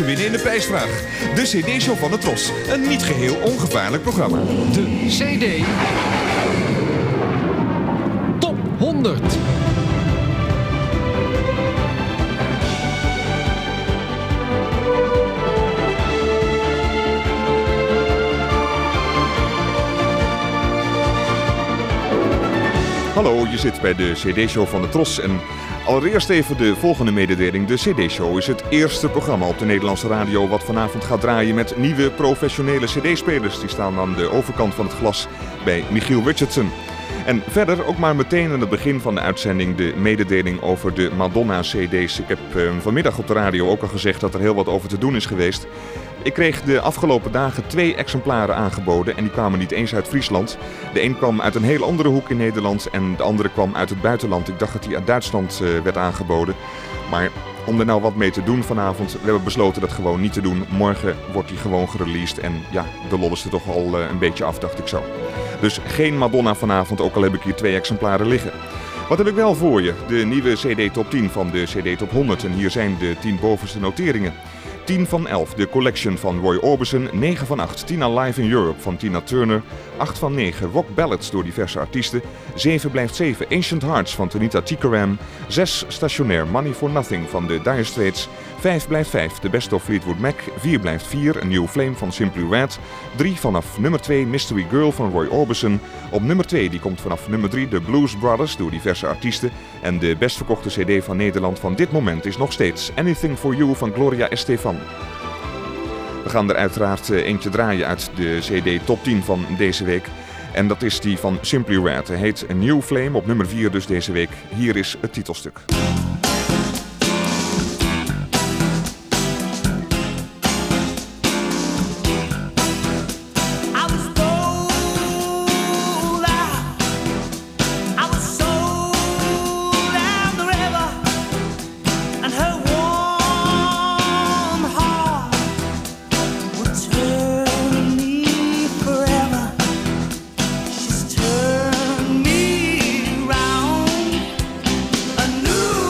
te winnen in de prijsvraag. De CD-show van de Tros. Een niet geheel ongevaarlijk programma. De CD Top 100. Hallo, je zit bij de CD-show van de Tros en allereerst even de volgende mededeling. De CD-show is het eerste programma op de Nederlandse radio wat vanavond gaat draaien met nieuwe professionele CD-spelers. Die staan aan de overkant van het glas bij Michiel Richardson. En verder ook maar meteen aan het begin van de uitzending de mededeling over de Madonna-CD's. Ik heb vanmiddag op de radio ook al gezegd dat er heel wat over te doen is geweest. Ik kreeg de afgelopen dagen 2 exemplaren aangeboden en die kwamen niet eens uit Friesland. De een kwam uit een heel andere hoek in Nederland en de andere kwam uit het buitenland. Ik dacht dat die uit Duitsland werd aangeboden. Maar om er nou wat mee te doen vanavond, we hebben besloten dat gewoon niet te doen. Morgen wordt die gewoon gereleased en ja, de lol is er toch al een beetje af, dacht ik zo. Dus geen Madonna vanavond, ook al heb ik hier 2 exemplaren liggen. Wat heb ik wel voor je? De nieuwe CD Top 10 van de CD Top 100 en hier zijn de 10 bovenste noteringen. 10 van 11, de Collection van Roy Orbison. 9 van 8, Tina Live in Europe van Tina Turner. 8 van 9, Rock Ballads door diverse artiesten. 7 blijft 7, Ancient Hearts van Tanita Tikaram. 6, Stationair, Money for Nothing van de Dire Straits. 5 blijft 5, The Best of Fleetwood Mac. 4 blijft 4, A New Flame van Simply Red. 3 vanaf nummer 2, Mystery Girl van Roy Orbison. Op nummer 2, die komt vanaf nummer 3, The Blues Brothers door diverse artiesten. En de best verkochte CD van Nederland van dit moment is nog steeds Anything for You van Gloria Estefan. We gaan er uiteraard eentje draaien uit de CD Top 10 van deze week. En dat is die van Simply Red. Hij heet A New Flame, op nummer 4 dus deze week. Hier is het titelstuk. A new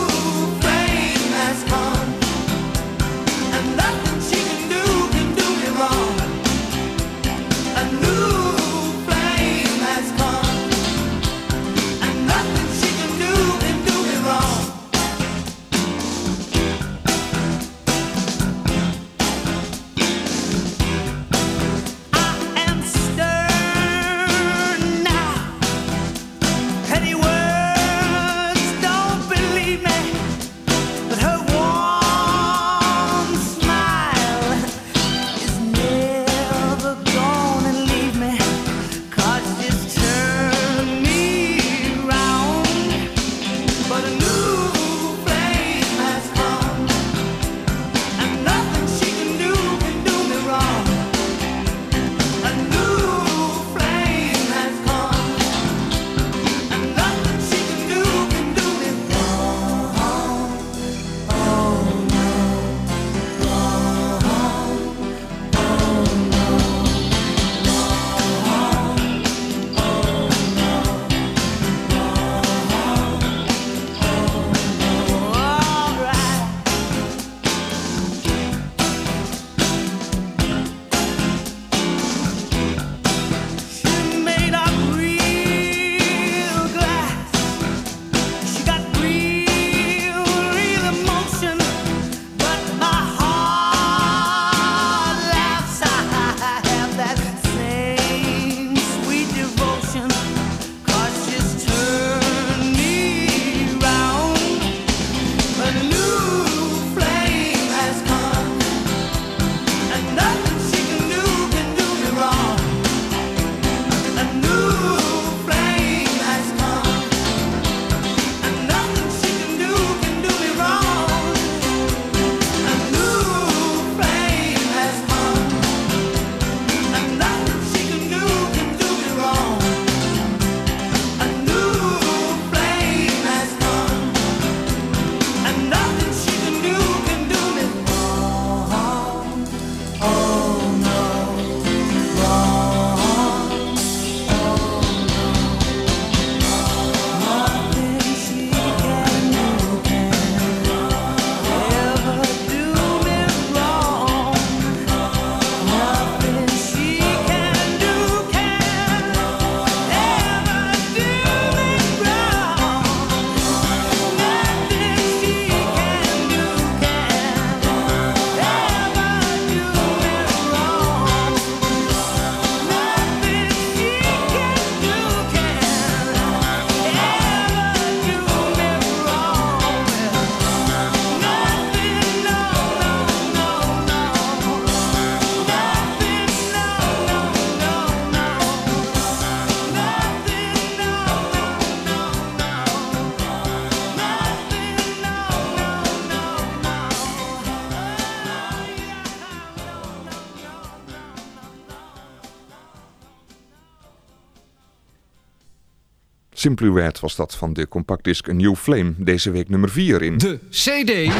Simply Red was dat van de compactdisc A New Flame. Deze week nummer 4 in de CD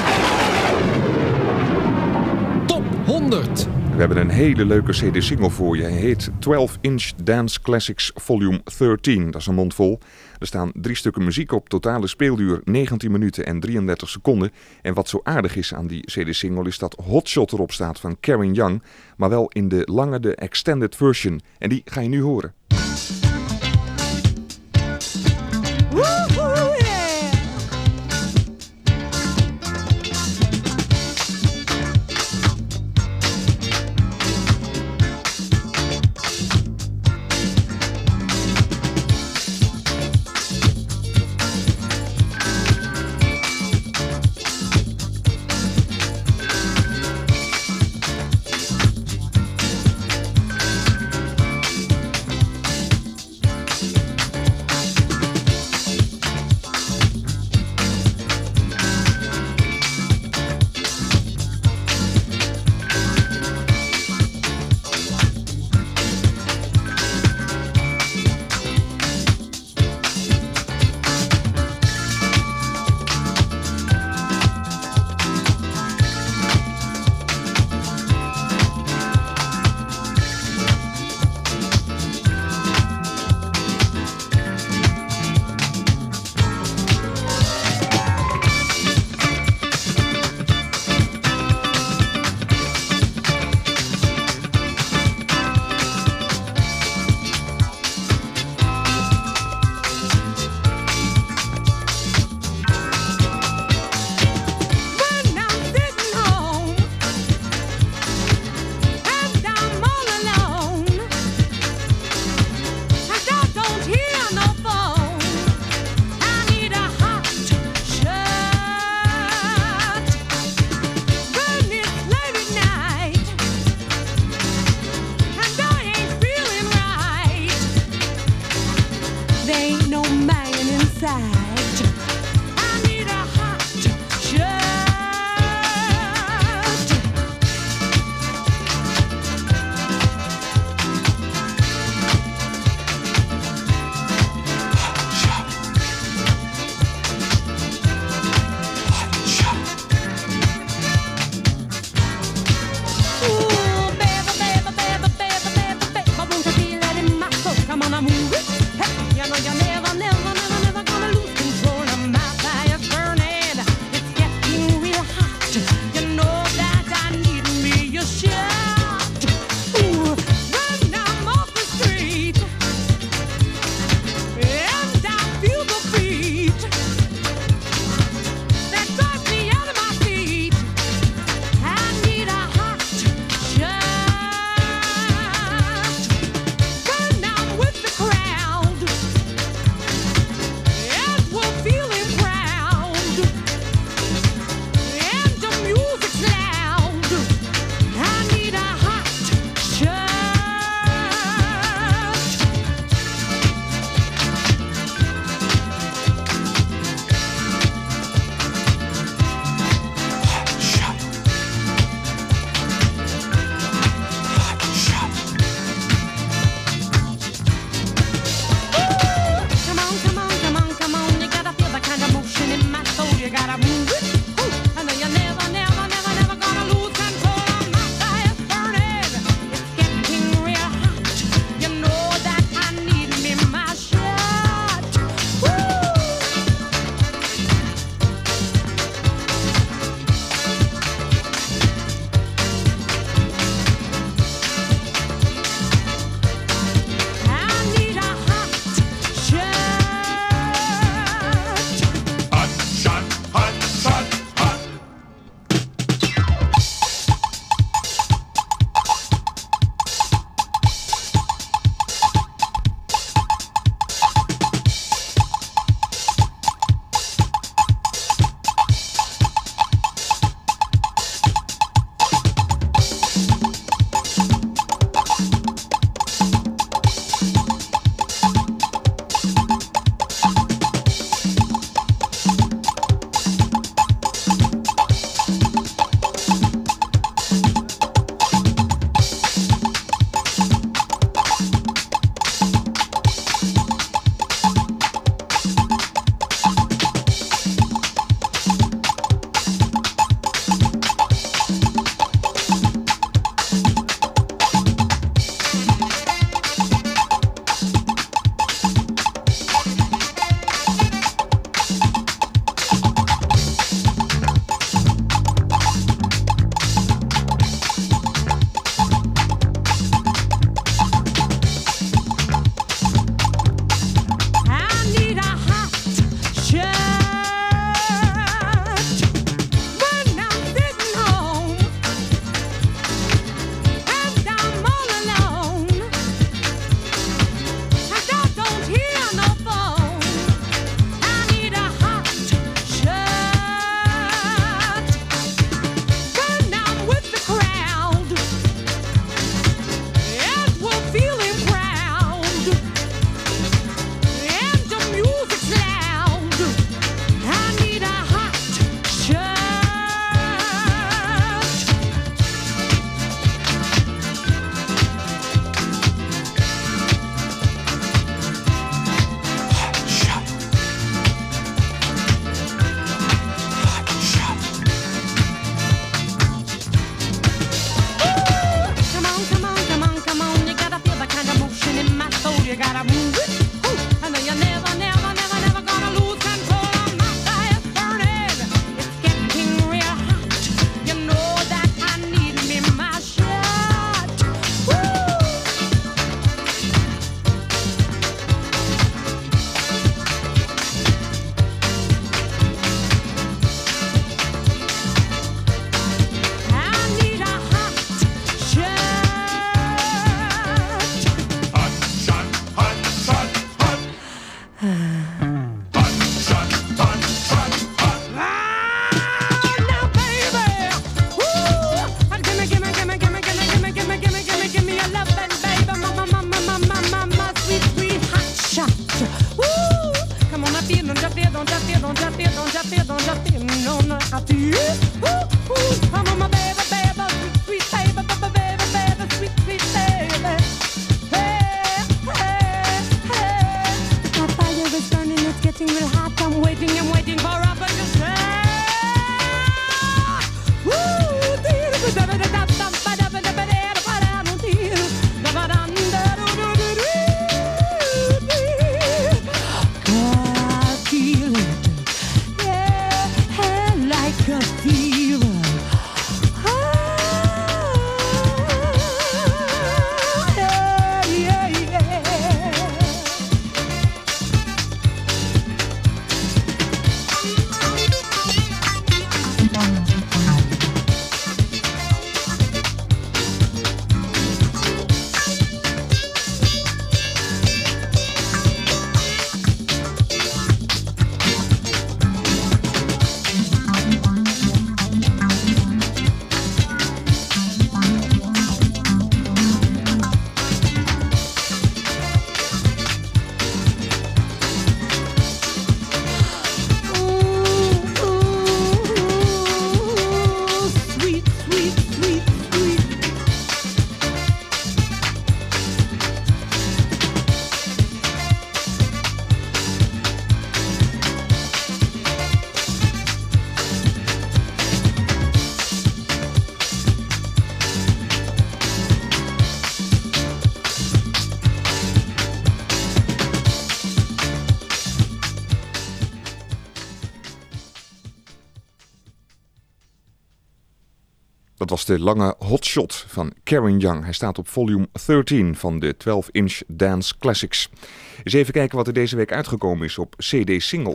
Top 100. We hebben een hele leuke CD-single voor je. Hij heet 12-inch Dance Classics Volume 13. Dat is een mond vol. Er staan 3 stukken muziek op. Totale speelduur 19 minuten en 33 seconden. En wat zo aardig is aan die CD-single is dat Hotshot erop staat van Karen Young. Maar wel in de lange, de extended version. En die ga je nu horen. Come on, I move it. Hey, you know you're never gonna lose was de lange Hotshot van Karen Young. Hij staat op volume 13 van de 12-inch Dance Classics. Eens even kijken wat er deze week uitgekomen is op CD-single.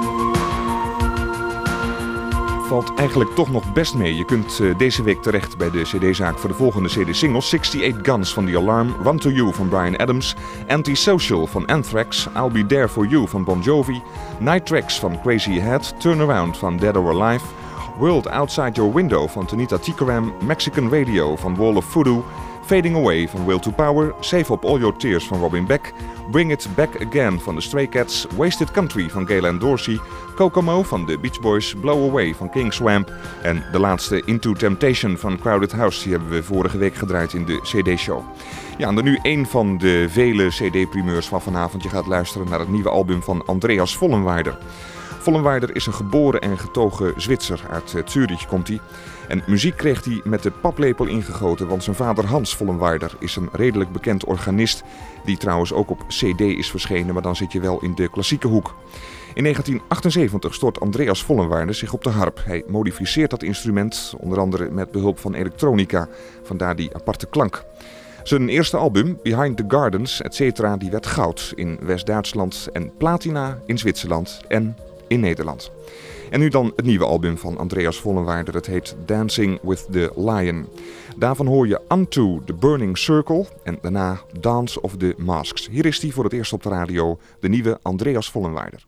Valt eigenlijk toch nog best mee. Je kunt deze week terecht bij de CD-zaak voor de volgende CD-singles. 68 Guns van The Alarm, Run To You van Bryan Adams, Antisocial van Anthrax, I'll Be There For You van Bon Jovi, Night Tracks van Crazy Head, Turnaround van Dead or Alive, World Outside Your Window van Tanita Tikaram, Mexican Radio van Wall of Voodoo, Fading Away van Will to Power, Save Up All Your Tears van Robin Beck, Bring It Back Again van The Stray Cats, Wasted Country van Gaylan Dorsey, Kokomo van The Beach Boys, Blow Away van King Swamp en de laatste Into Temptation van Crowded House. Die hebben we vorige week gedraaid in de CD-show. Ja, en dan nu een van de vele CD-primeurs van vanavond. Je gaat luisteren naar het nieuwe album van Andreas Vollenweider. Vollenweider is een geboren en getogen Zwitser. Uit Zurich komt hij. En muziek kreeg hij met de paplepel ingegoten, want zijn vader Hans Vollenweider is een redelijk bekend organist, die trouwens ook op CD is verschenen, maar dan zit je wel in de klassieke hoek. In 1978 stort Andreas Vollenweider zich op de harp. Hij modificeert dat instrument, onder andere met behulp van elektronica, vandaar die aparte klank. Zijn eerste album, Behind the Gardens, etc., die werd goud in West-Duitsland en platina in Zwitserland en in Nederland. En nu dan het nieuwe album van Andreas Vollenweider. Het heet Dancing with the Lion. Daarvan hoor je Unto the Burning Circle en daarna Dance of the Masks. Hier is hij voor het eerst op de radio, de nieuwe Andreas Vollenweider.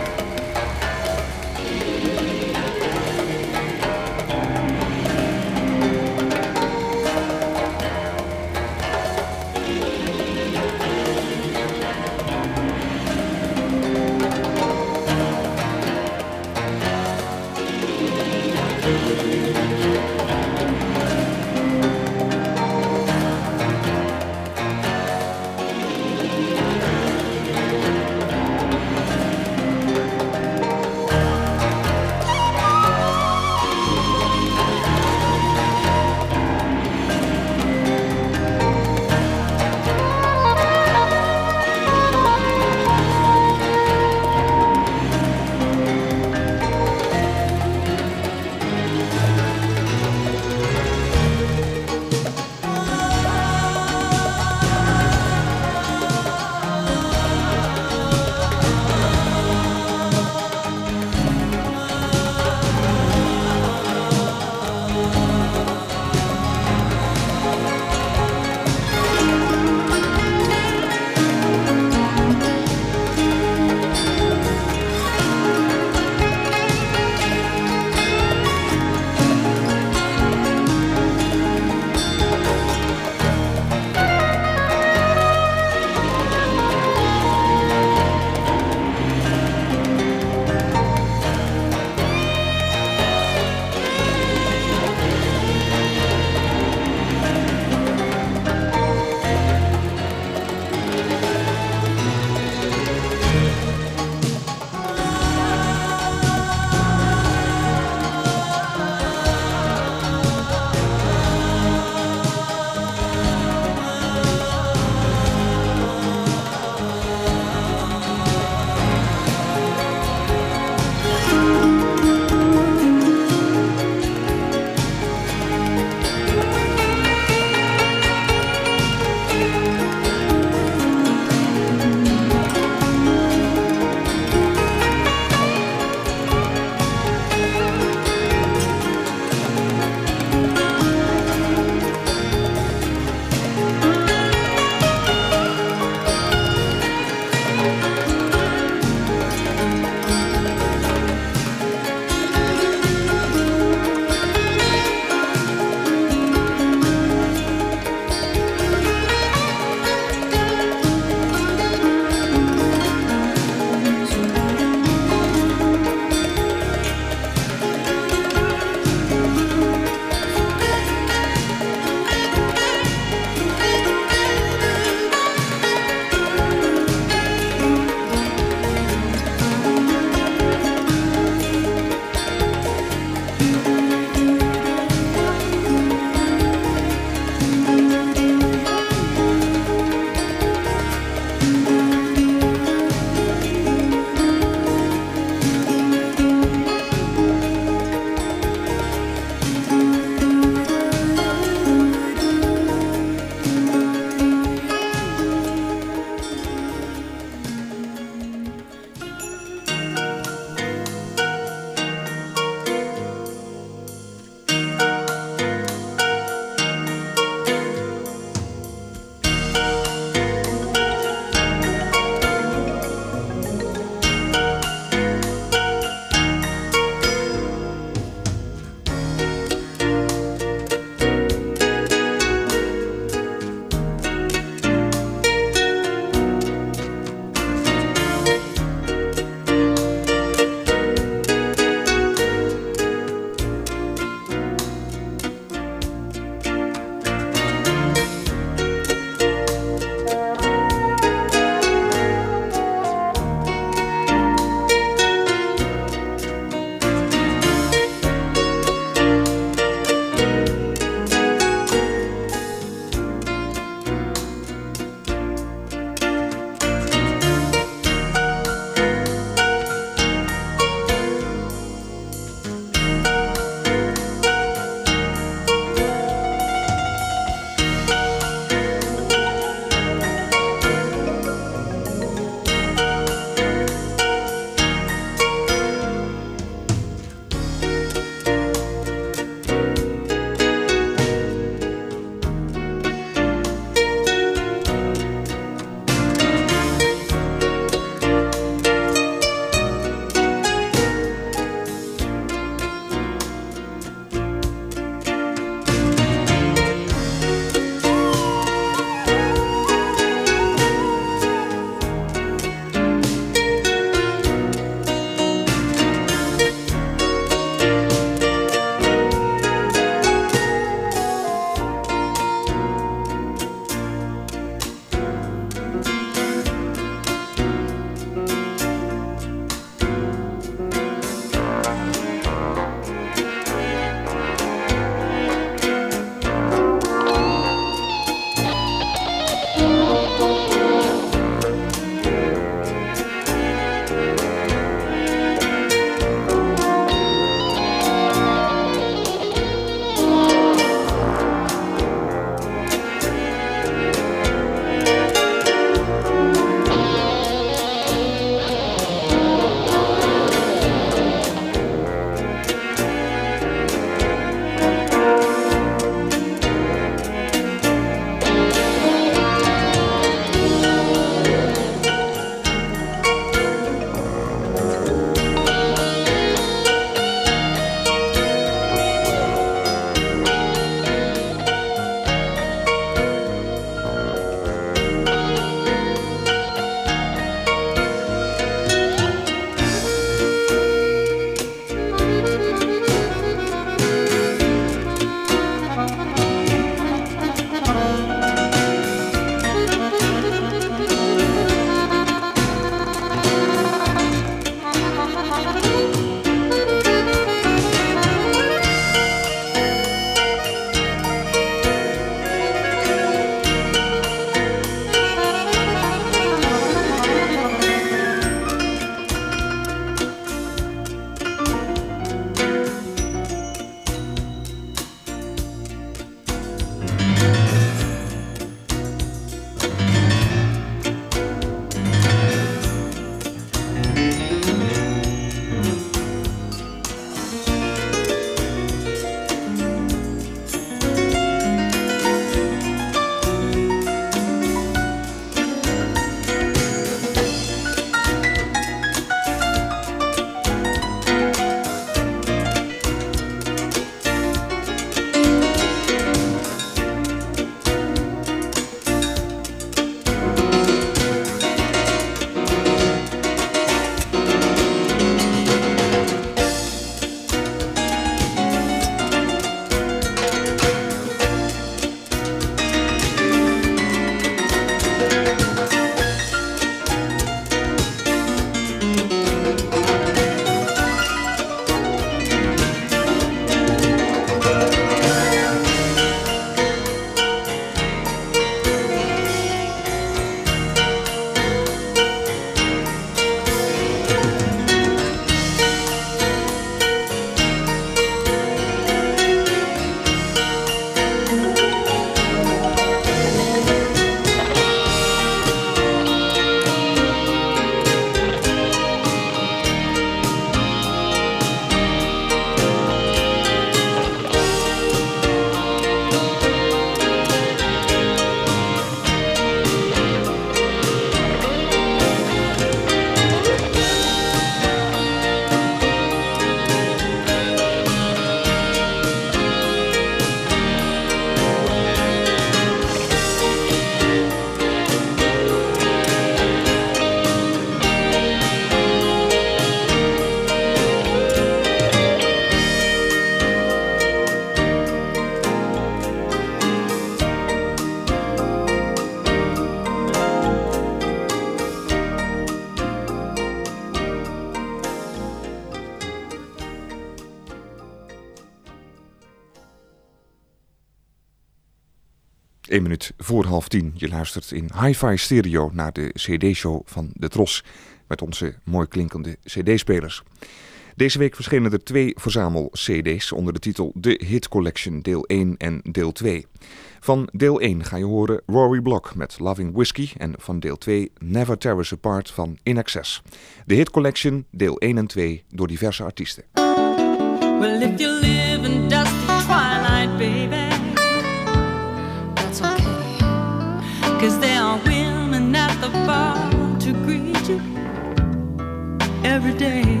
1 minuut voor 9:30. Je luistert in hi-fi stereo naar de CD-show van De Tros met onze mooi klinkende CD-spelers. Deze week verschenen er 2 verzamel-CD's onder de titel The Hit Collection deel 1 en deel 2. Van deel 1 ga je horen Rory Block met Loving Whiskey en van deel 2 Never Tear Us Apart van In Excess. The Hit Collection deel 1 en 2 door diverse artiesten. Well, if you live in dusty twilight, baby, that's okay. 'Cause there are women at the bar to greet you every day.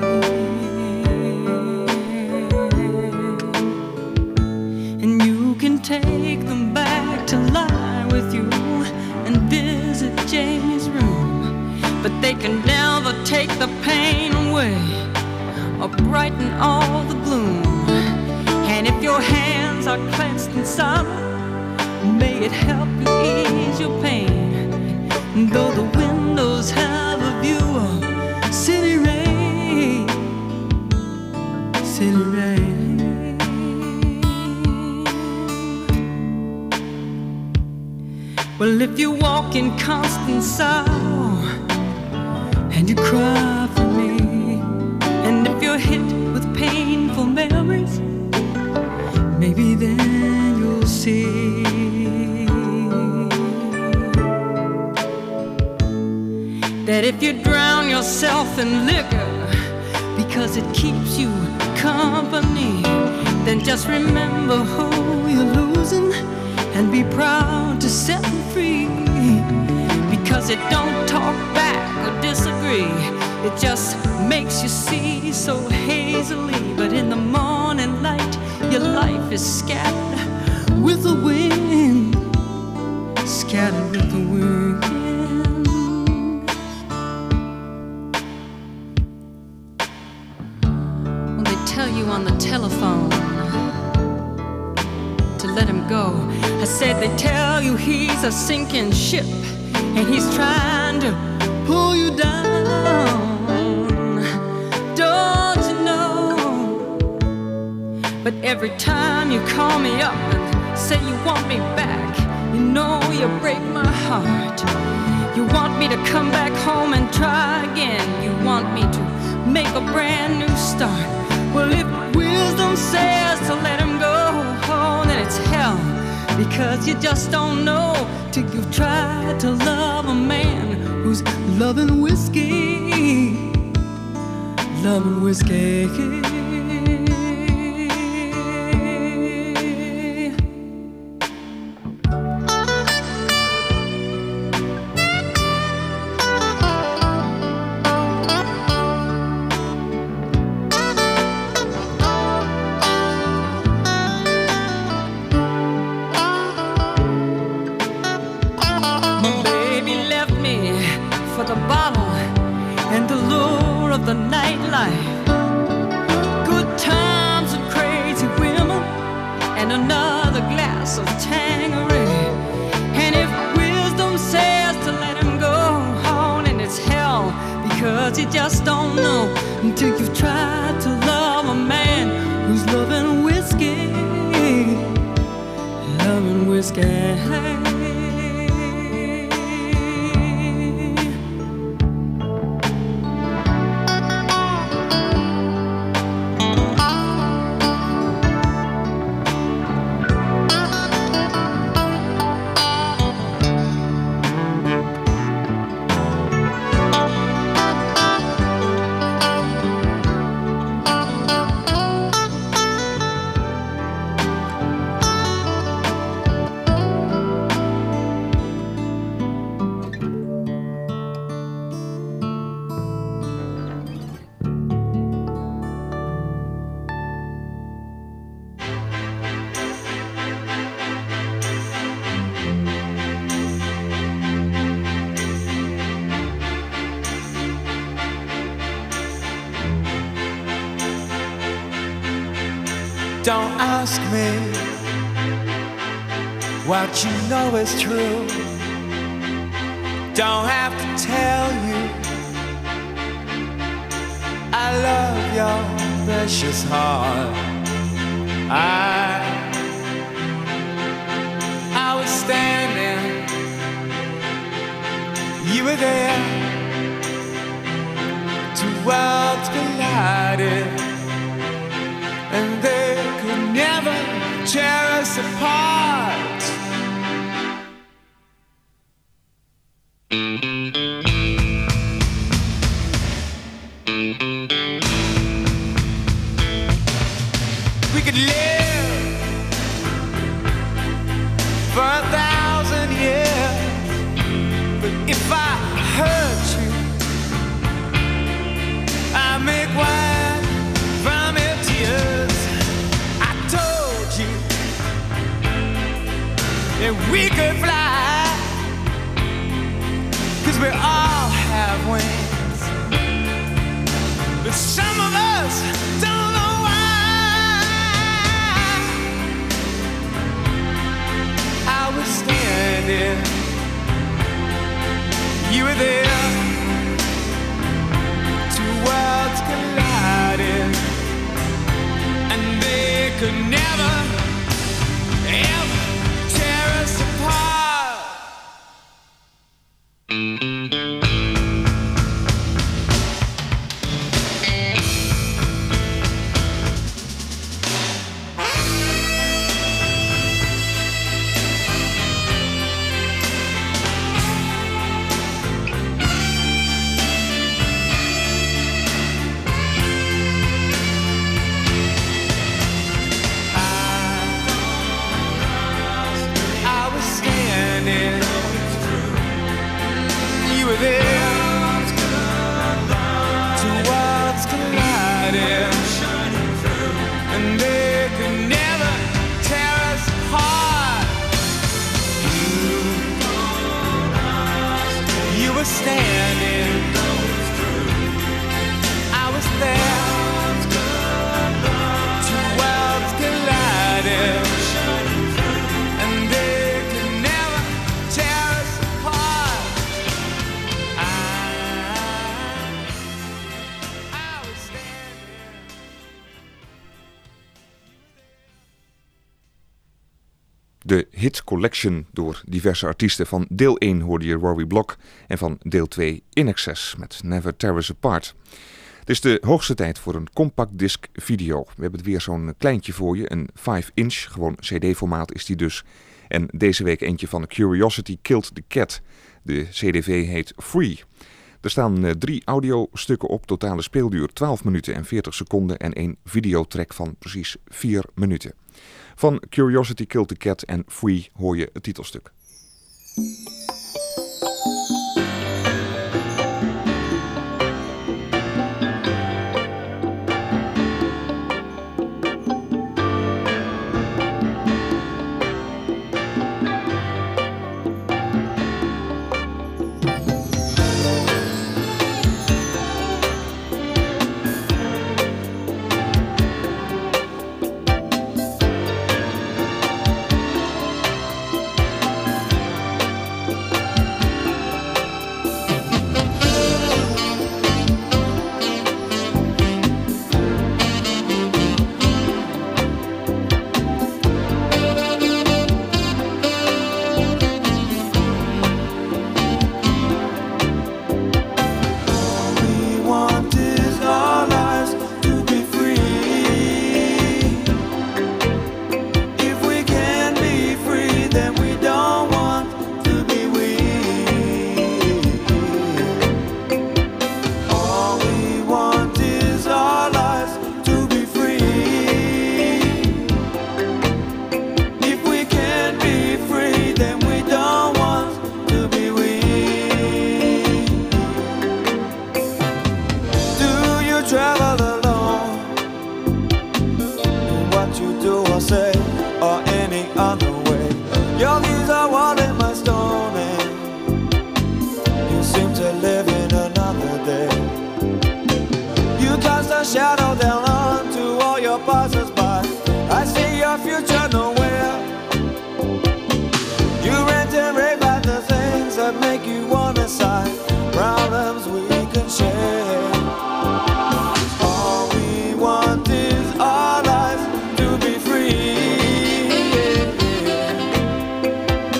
And you can take them back to lie with you and visit Jamie's room. But they can never take the pain away or brighten all the gloom. And if your hands are clenched in sorrow, may it help you ease your pain. Though the windows have a view of city rain, city rain. Well, if you walk in constant sorrow and you cry for me, and if you're hit with painful memories, maybe then you'll see that if you drown yourself in liquor because it keeps you company, then just remember who you're losing and be proud to set them free. Because it don't talk back or disagree, it just makes you see so hazily. But in the morning light, your life is scattered with the wind, scattered with the wind. When they tell you on the telephone to let him go, I said they tell you he's a sinking ship and he's trying to pull you down. Don't you know? But every time you call me up and say you want me back, you know you break my heart. You want me to come back home and try again. You want me to make a brand new start. Well, if wisdom says to let him go, oh, then it's hell. Because you just don't know till you've tried to love a man who's loving whiskey, loving whiskey. You just don't know until you've tried to love a man who's loving whiskey, loving whiskey. Don't ask me what you know is true. Don't have to tell you I love your precious heart. I I was standing, you were there. Two worlds collided, and they could never tear us apart. We could live for 1,000 years, but if I hurt you, I make wine from your tears. I told you that we could fly, 'cause we all have wings, but some of us don't know why. I was standing, you were there. Two worlds collided, and they could never, ever tear us apart. Standing, I was there. Two worlds collided, and they could never tear us apart. I was standing. De Hit Collection door diverse artiesten. Van deel 1 hoorde je Rory Block en van deel 2 In Excess met Never Tear Us Apart. Het is de hoogste tijd voor een compact disc video. We hebben weer zo'n kleintje voor je, een 5-inch, gewoon cd-formaat is die dus. En deze week eentje van Curiosity Killed the Cat. De cdv heet Free. Er staan 3 audiostukken op, totale speelduur 12 minuten en 40 seconden en 1 videotrack van precies 4 minuten. Van Curiosity Killed the Cat en Free hoor je het titelstuk. Shadow down onto all your passers-by. I see your future nowhere. You rant and rave at the things that make you wanna sigh. Problems we can share. All we want is our lives to be free.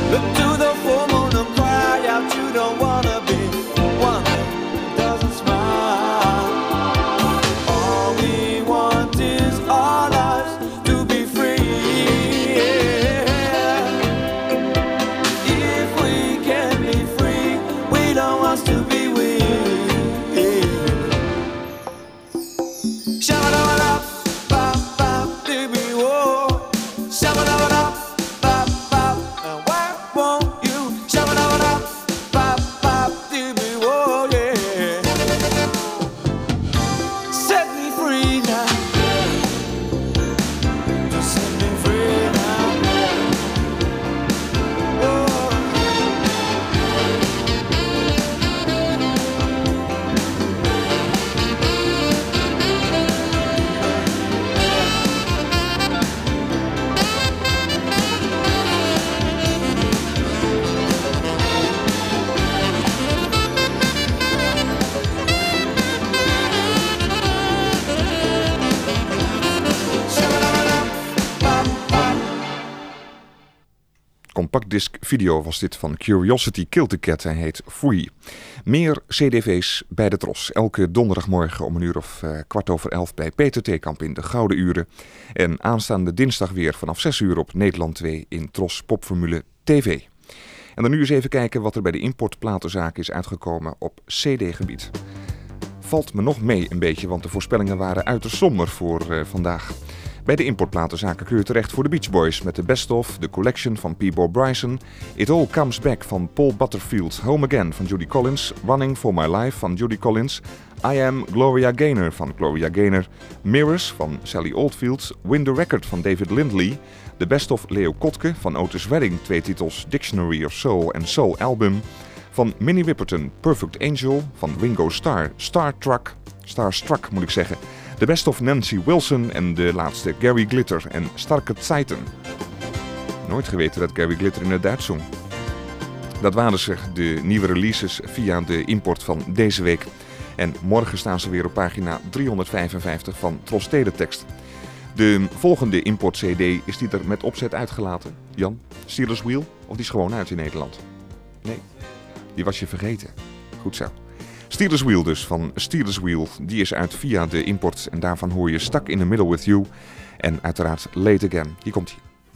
Look to the full moon and cry out you don't wanna be one that doesn't smile. All we want is our lives to be free. If we can be free, we don't want to be weak. Compactdisc video was dit van Curiosity Killed the Cat. Hij heet Free. Meer cdv's bij de Tros. Elke donderdagmorgen om 11:15 bij Peter Theekamp in de Gouden Uren. En aanstaande dinsdag weer vanaf 6 uur op Nederland 2 in Tros Popformule TV. En dan nu eens even kijken wat er bij de importplatenzaak is uitgekomen op cd-gebied. Valt me nog mee een beetje, want de voorspellingen waren uiterst somber voor vandaag. Bij de importplatenzaken kun je terecht voor de Beach Boys met de Best Of, The Collection van Peabo Bryson, It All Comes Back van Paul Butterfield, Home Again van Judy Collins, Running For My Life van Judy Collins, I Am Gloria Gaynor van Gloria Gaynor, Mirrors van Sally Oldfield, Win The Record van David Lindley, The Best Of Leo Kotke van Otis Redding, 2 titels Dictionary of Soul en Soul Album, van Minnie Riperton, Perfect Angel, van Ringo Starr, Starstruck moet ik zeggen, The Best of Nancy Wilson en de laatste Gary Glitter en Starke Zeiten. Nooit geweten dat Gary Glitter in het Duits zong. Dat waren ze, de nieuwe releases via de import van deze week. En morgen staan ze weer op pagina 355 van Tros Teletext. De volgende import-cd, is die er met opzet uitgelaten? Jan, Steelers Wheel? Of die is gewoon uit in Nederland? Nee, die was je vergeten. Goed zo. Steelers Wheel dus, van Steelers Wheel. Die is uit via de import en daarvan hoor je Stuck in the Middle with You. En uiteraard Late Again. Hier komt hij.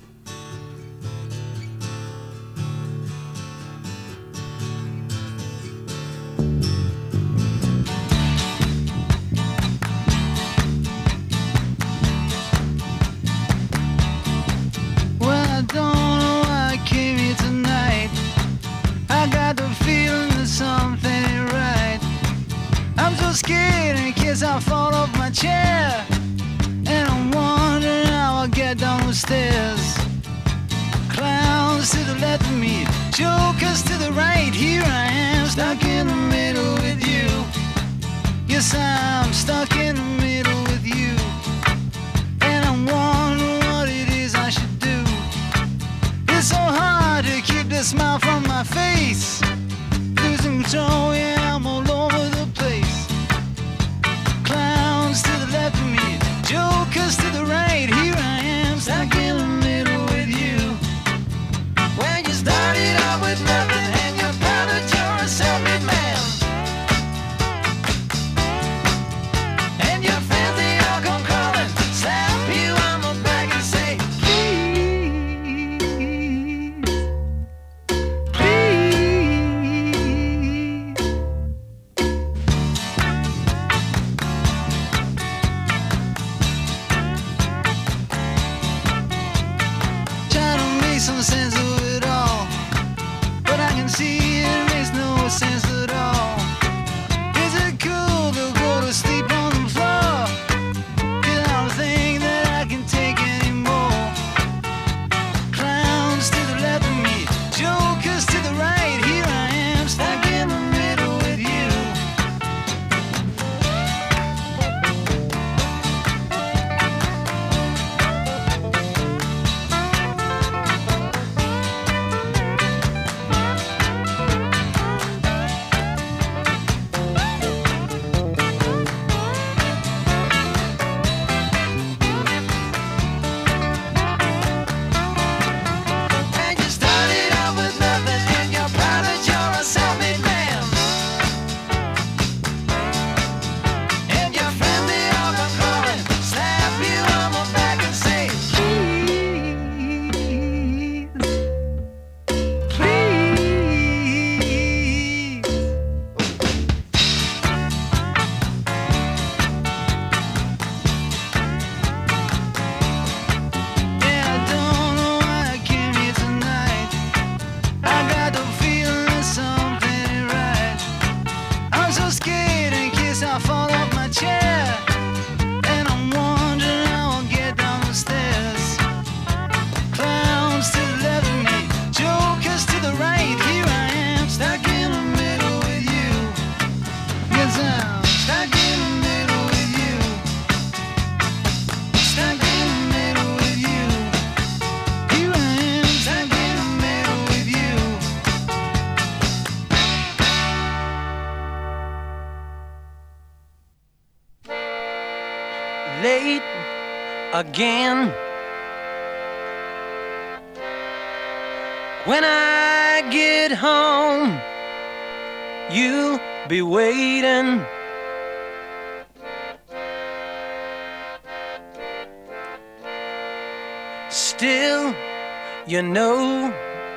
Scared in case I fall off my chair, and I'm wondering how I'll get down the stairs. Clowns to the left of me, jokers to the right. Here I am, stuck in the middle with you. Yes, I'm stuck in the middle with you, and I'm wondering what it is I should do. It's so hard to keep the smile from my face. Losing control, yeah, I'm all over the place. Clowns to the left of me, jokers to the right. Here I am, stuck in the middle with you. When you started out with nothing and you're proud that you're a self-made man, and your friends, they all come crawling, slap you on the back and say, please, please, late again. When I get home, you'll be waiting. Still, you know,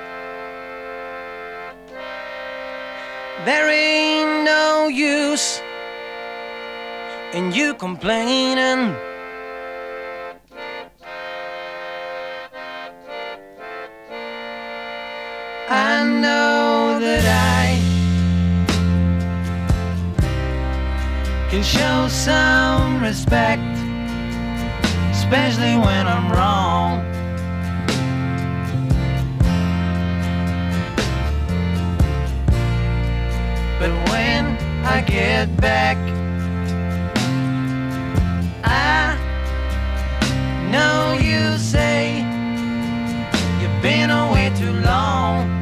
there ain't no use in you complaining. I know that I can show some respect, especially when I'm wrong. But when I get back, I know you say you've been away too long.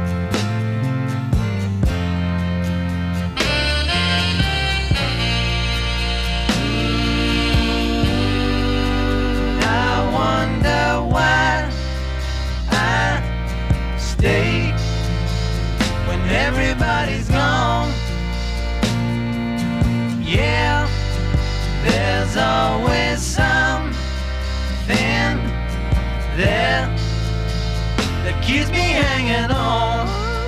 I wonder why I stay when everybody's gone. Yeah, there's always something there that keeps me hanging on.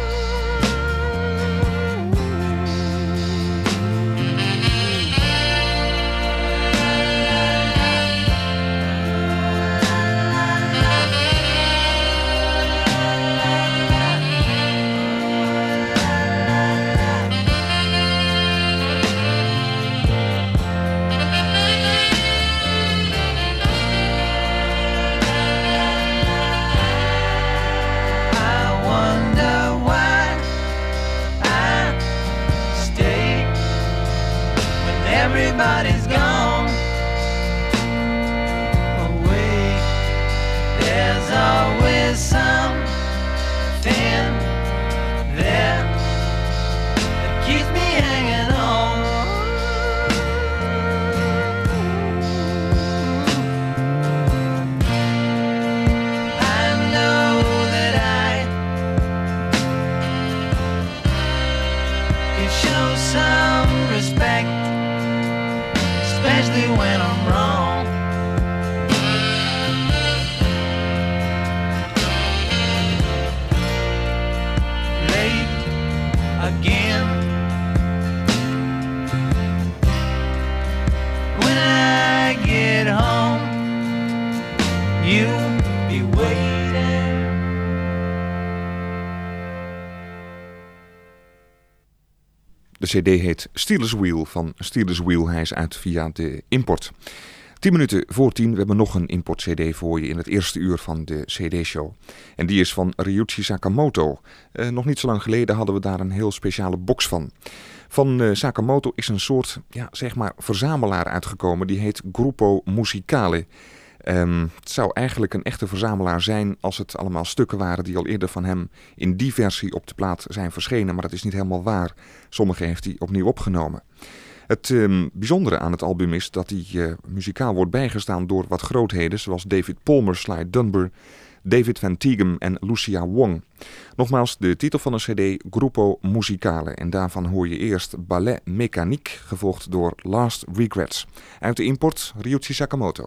Everybody's gone away. There's always something there that keeps me hanging on. I know that I can show some respect, especially when I'm wrong. Late again. When I get home, you'll be waiting. De cd heet Steelers Wheel van Steelers Wheel. Hij is uit via de import. 10 minuten voor 10. We hebben nog een import-cd voor je in het eerste uur van de cd-show. En die is van Ryuichi Sakamoto. Nog niet zo lang geleden hadden we daar een heel speciale box van. Van Sakamoto is een soort, zeg maar, verzamelaar uitgekomen. Die heet Gruppo Musicale. Het zou eigenlijk een echte verzamelaar zijn als het allemaal stukken waren die al eerder van hem in die versie op de plaat zijn verschenen. Maar dat is niet helemaal waar. Sommige heeft hij opnieuw opgenomen. Het bijzondere aan het album is dat hij muzikaal wordt bijgestaan door wat grootheden zoals David Palmer, Sly Dunbar, David Van Tighem en Lucia Wong. Nogmaals, de titel van de cd Gruppo Musicale. En daarvan hoor je eerst Ballet Mécanique, gevolgd door Last Regrets. Uit de import Ryuichi Sakamoto.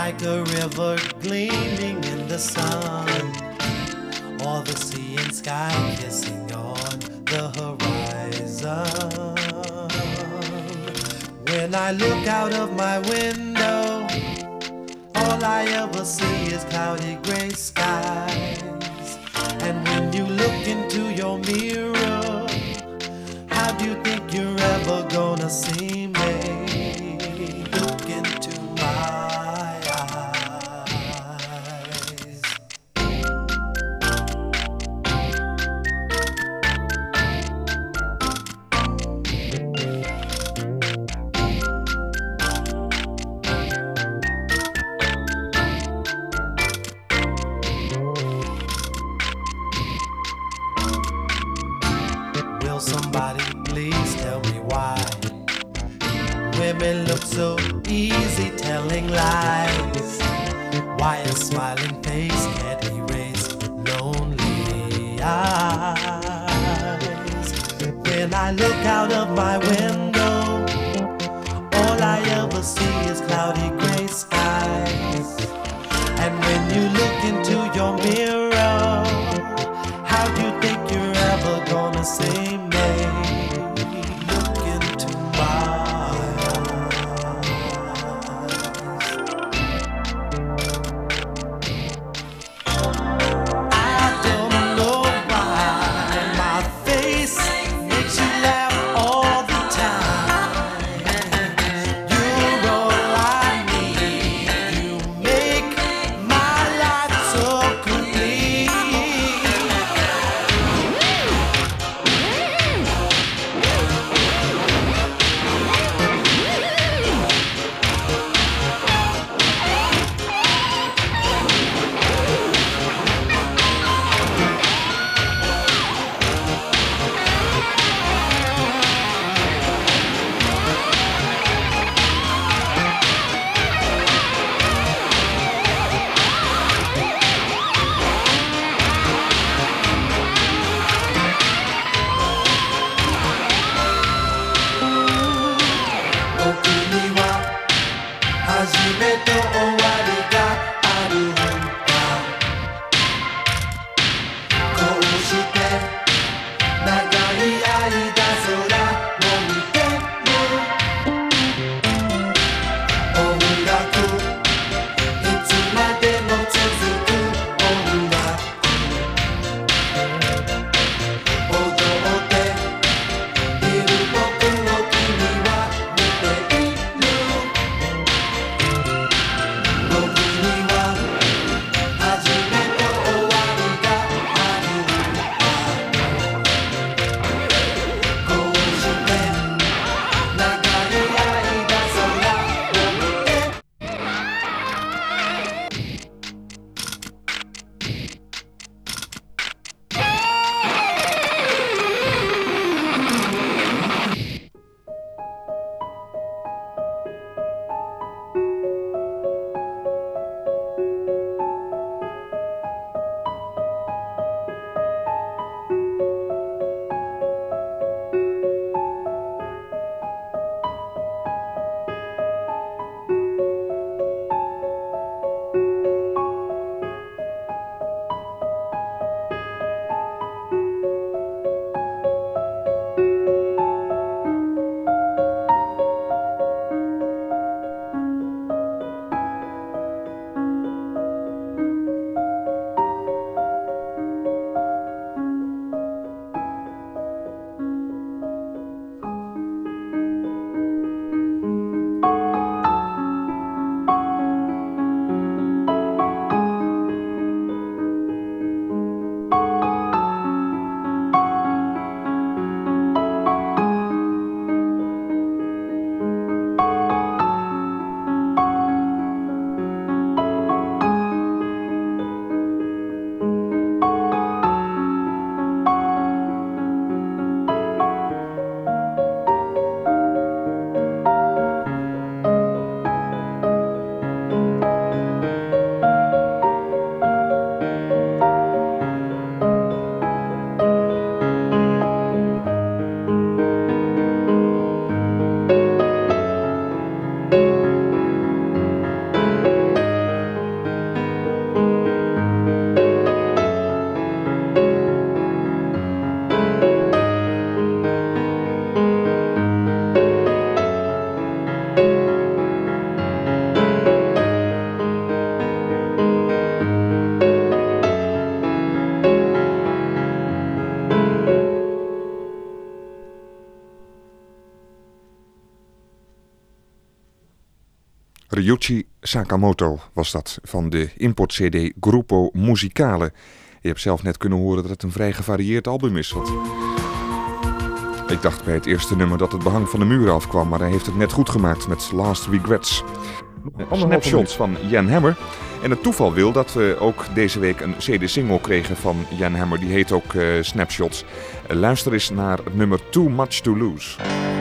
like a river gleaming in the sun, or the sea and sky kissing on the horizon. When I look out of my window, all I ever see is cloudy gray skies. And when you look into your mirror, how do you think you're ever gonna see me? Look into my eyes. Will somebody please tell me why women look so easy telling lies? Why a smiling face can't erase lonely eyes? When I look out of my window, all I ever see is cloudy gray skies. And when you look into your mirror, how do you think you're ever gonna see me? Look into my eyes. I don't know why my face makes you laugh all the time. You're all I need. You make my life so complete. Ryuichi Sakamoto was dat, van de import-cd Gruppo Musicale. Je hebt zelf net kunnen horen dat het een vrij gevarieerd album is. Ik dacht bij het eerste nummer dat het behang van de muur afkwam, maar hij heeft het net goed gemaakt met Last Regrets. Snapshots van Jan Hammer. En het toeval wil dat we ook deze week een cd-single kregen van Jan Hammer. Die heet ook Snapshots. Luister eens naar het nummer Too Much to Lose.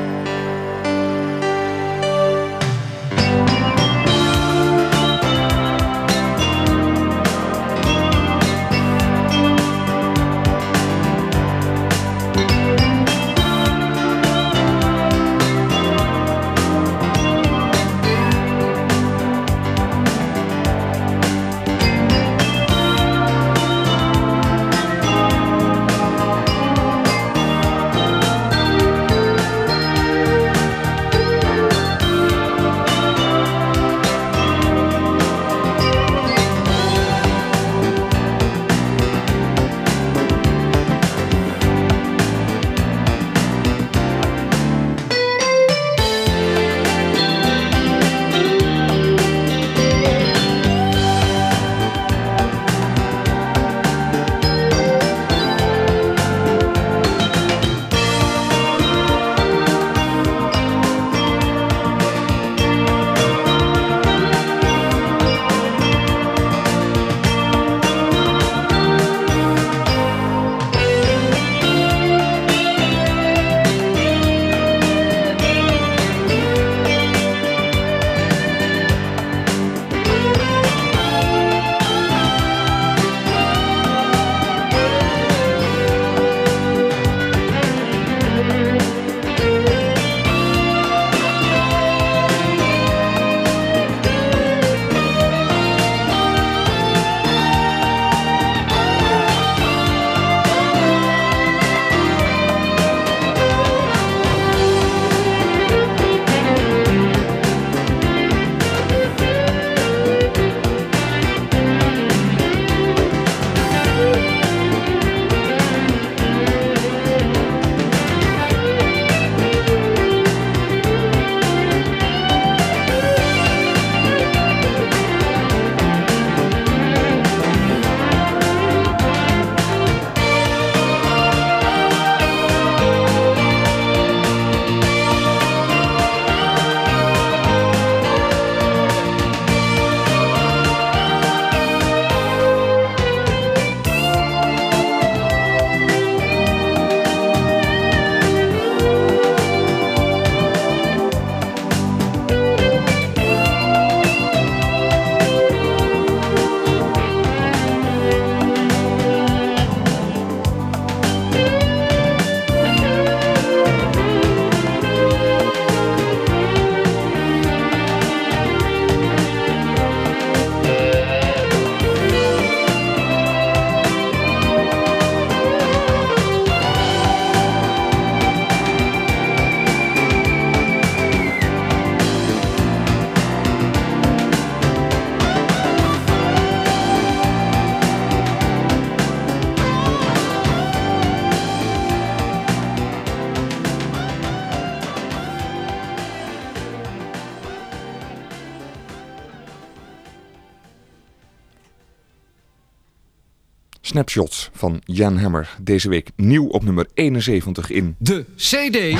Snapshots van Jan Hammer. Deze week nieuw op nummer 71 in de CD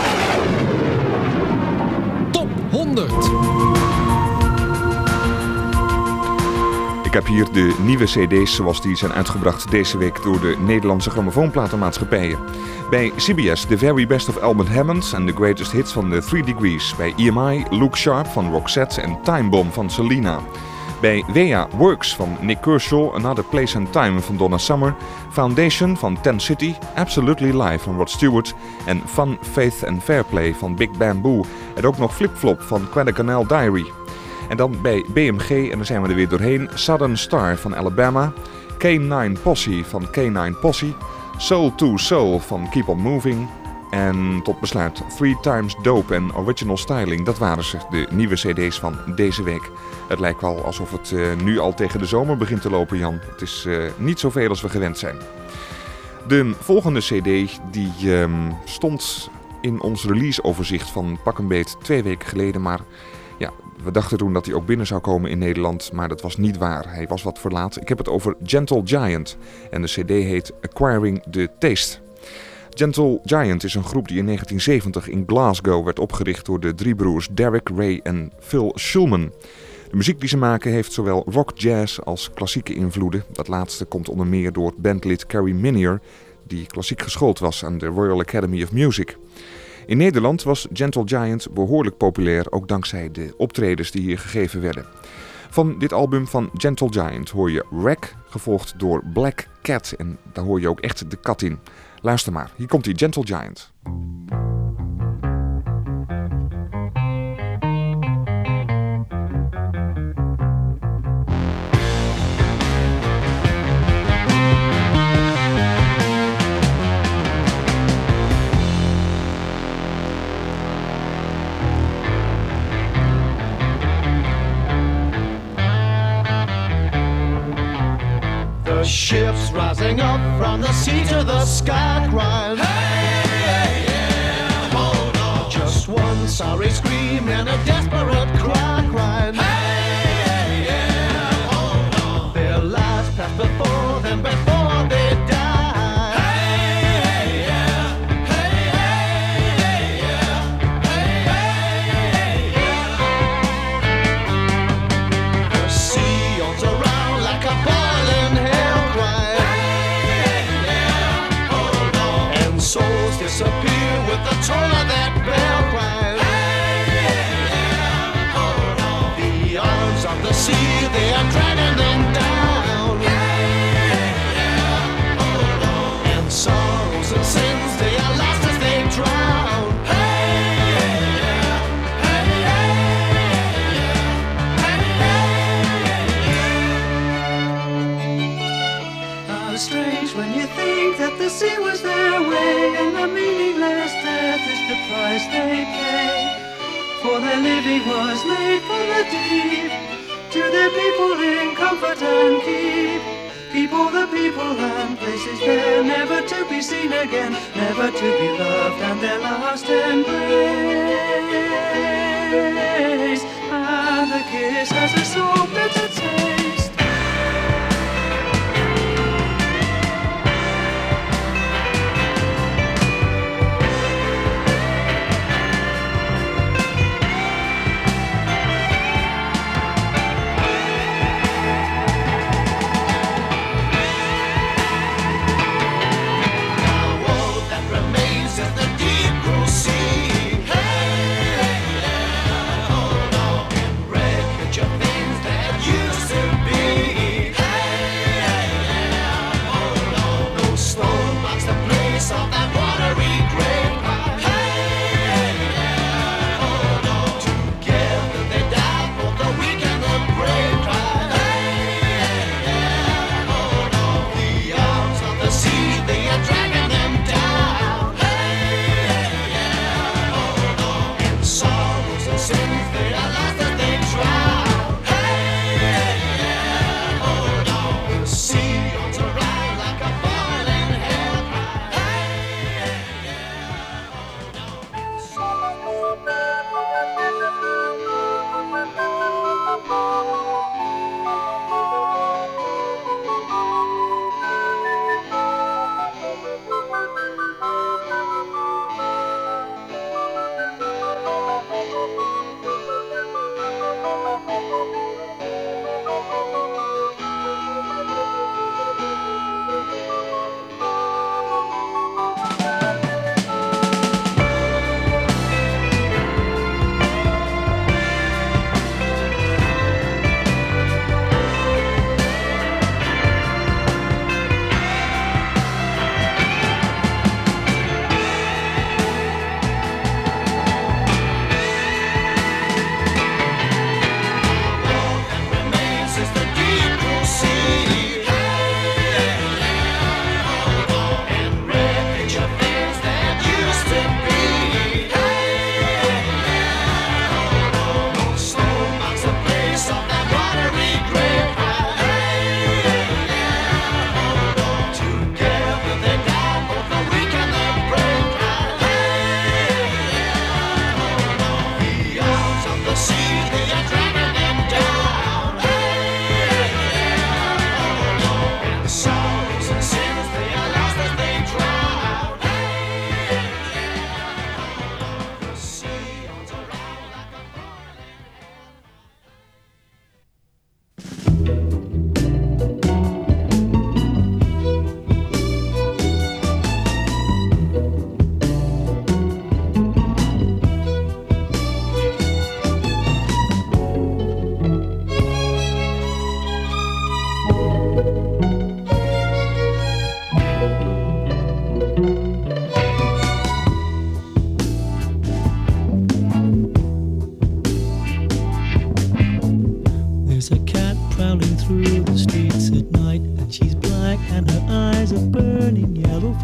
Top 100. Ik heb hier de nieuwe cd's zoals die zijn uitgebracht deze week door de Nederlandse grammofoonplatenmaatschappijen. Bij CBS The Very Best of Albert Hammond en The Greatest Hits van The 3 Degrees. Bij EMI Luke Sharp van Roxette en Time Bomb van Selena. Bij WEA Works van Nick Kershaw, Another Place and Time van Donna Summer, Foundation van Ten City, Absolutely Live van Rod Stewart en Fun, Faith and Fair Play van Big Bamboo. En ook nog Flip Flop van Guadalcanal Diary. En dan bij BMG, en dan zijn we er weer doorheen, Southern Star van Alabama, K9 Posse van K9 Posse, Soul to Soul van Keep On Moving. En tot besluit 3 Times Dope en Original Styling, dat waren ze, de nieuwe cd's van deze week. Het lijkt wel alsof het nu al tegen de zomer begint te lopen, Jan. Het is niet zoveel als we gewend zijn. De volgende cd die stond in ons releaseoverzicht van pak een beet 2 weken geleden, maar Ja, we dachten toen dat hij ook binnen zou komen in Nederland, maar dat was niet waar. Hij was wat verlaat. Ik heb het over Gentle Giant en de cd heet Acquiring the Taste. Gentle Giant is een groep die in 1970 in Glasgow werd opgericht door de drie broers Derek, Ray en Phil Shulman. De muziek die ze maken heeft zowel rock, jazz als klassieke invloeden. Dat laatste komt onder meer door bandlid Carrie Minier, die klassiek geschoold was aan de Royal Academy of Music. In Nederland was Gentle Giant behoorlijk populair, ook dankzij de optredens die hier gegeven werden. Van dit album van Gentle Giant hoor je Wreck, gevolgd door Black Cat. En daar hoor je ook echt de kat in. Luister maar, hier komt die Gentle Giant. Ships rising up from the sea to the sky crying, hey, hey, yeah, hold on. Just one sorry scream and a desperate cry crying, hey, hey, yeah, hold on. Their lives passed before them before they died. Hey, hey, yeah, hey, hey, hey, yeah, hey, hey, yeah. The sea yawns around like a boiling hell. Souls disappear with the toll of that bell crying, hey, yeah, hold on. The arms of the sea, they are dragging them down, hey, yeah, hold on. And sorrows and sins, they are lost as they drown, hey, yeah, hey, yeah, hey, yeah. How strange when you think that the sea was their way, and the meaningless death is the price they pay. For their living was made from the deep, to their people in comfort and keep all the people and places there, never to be seen again, never to be loved, and their last embrace, and the kiss has a so bitter taste. Things that you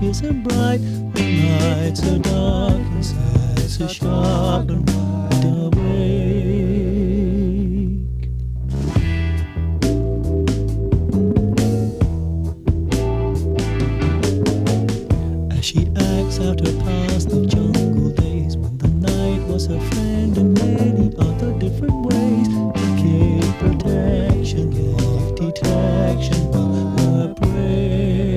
feel so bright, the night so dark, and sad, so sharp and wide awake. As she acts out her past the jungle days, when the night was her friend in many other different ways, gave protection, gave detection, but her prey.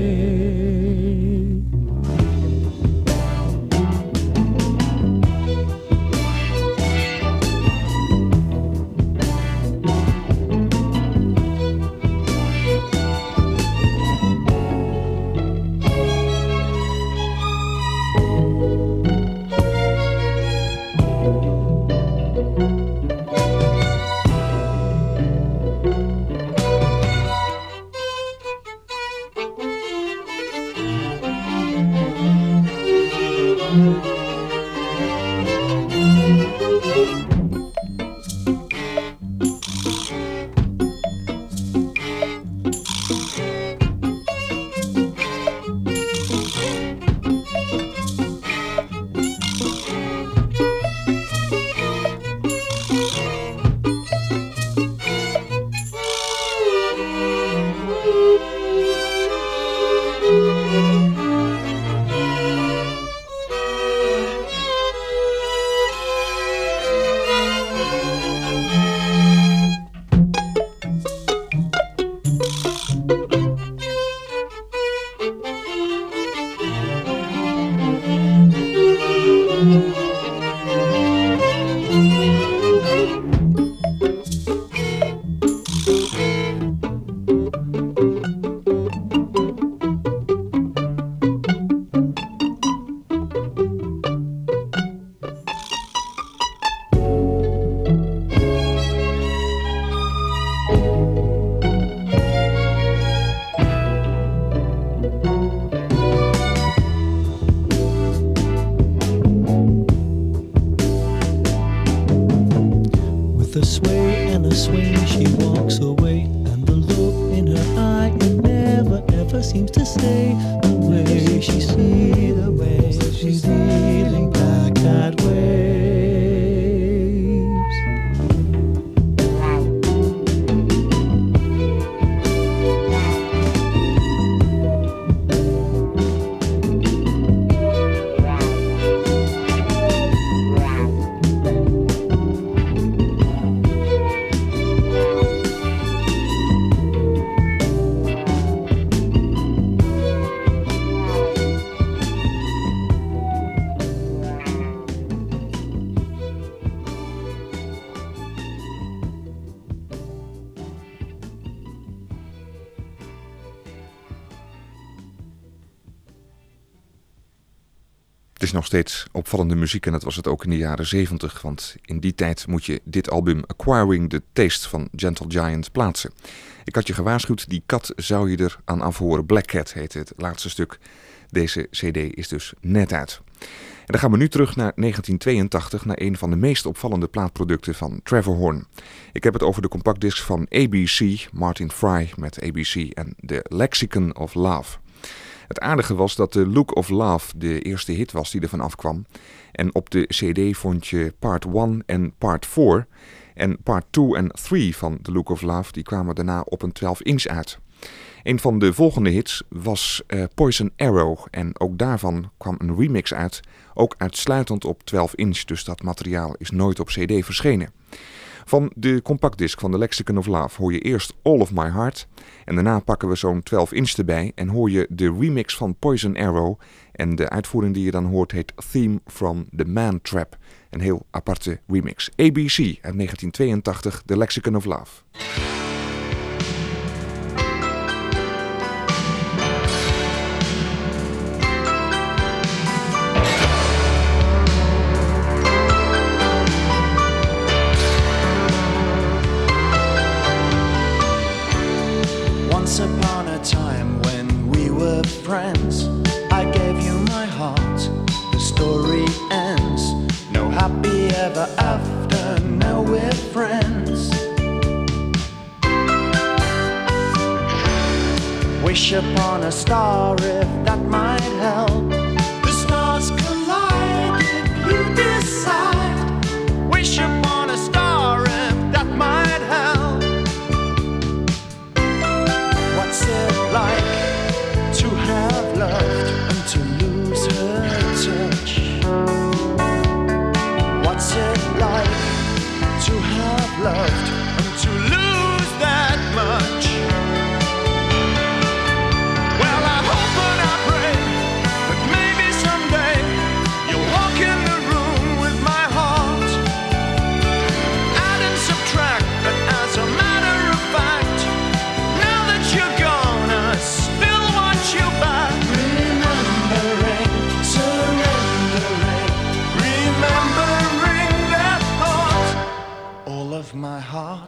Het is nog steeds opvallende muziek en dat was het ook in de jaren 70, want in die tijd moet je dit album Acquiring the Taste van Gentle Giant plaatsen. Ik had je gewaarschuwd, die kat zou je er aan afhoren. Black Cat heet het laatste stuk. Deze cd is dus net uit. En dan gaan we nu terug naar 1982, naar een van de meest opvallende plaatproducten van Trevor Horn. Ik heb het over de compactdisc van ABC, Martin Fry met ABC en The Lexicon of Love. Het aardige was dat The Look of Love de eerste hit was die ervan afkwam. En op de cd vond je part 1 en part 4. En part 2 en 3 van The Look of Love die kwamen daarna op een 12-inch uit. Een van de volgende hits was Poison Arrow. En ook daarvan kwam een remix uit. Ook uitsluitend op 12-inch. Dus dat materiaal is nooit op cd verschenen. Van de compactdisc van The Lexicon of Love hoor je eerst All of My Heart. En daarna pakken we zo'n 12-inch erbij en hoor je de remix van Poison Arrow. En de uitvoering die je dan hoort heet Theme from the Man Trap. Een heel aparte remix. ABC uit 1982, The Lexicon of Love. Once upon a time when we were friends, I gave you my heart, the story ends. No happy ever after, now we're friends. upon a star if that might help. The stars collide if you decide. Wish upon a star if that might help. What's it like to have loved and to lose her touch? What's it like to have loved and to lose that much? Well, I hope and I pray that maybe someday you'll walk in the room with my heart. Add and subtract, but as a matter of fact, now that you're gone, I still want you back. Remembering, surrendering, remembering that thought, all of my heart.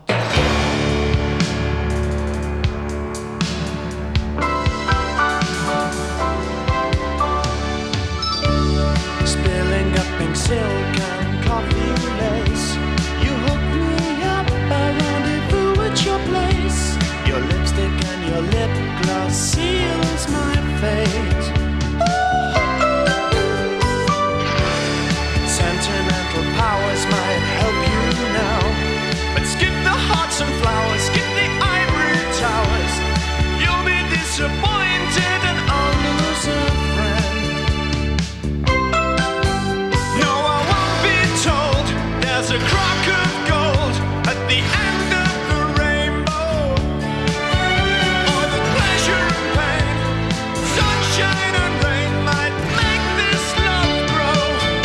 Spilling up pink silk and coffee lace, you hook me up, I rendezvous at your place. Your lipstick and your lip gloss seals my fate. Sentimental powers might help you now, but skip the hearts and flowers, skip the ivory towers. You'll be disappointed and I'll lose a friend. No, I won't be told there's a crock of gold at the end of the rainbow, or the pleasure and pain, sunshine and rain might make this love grow.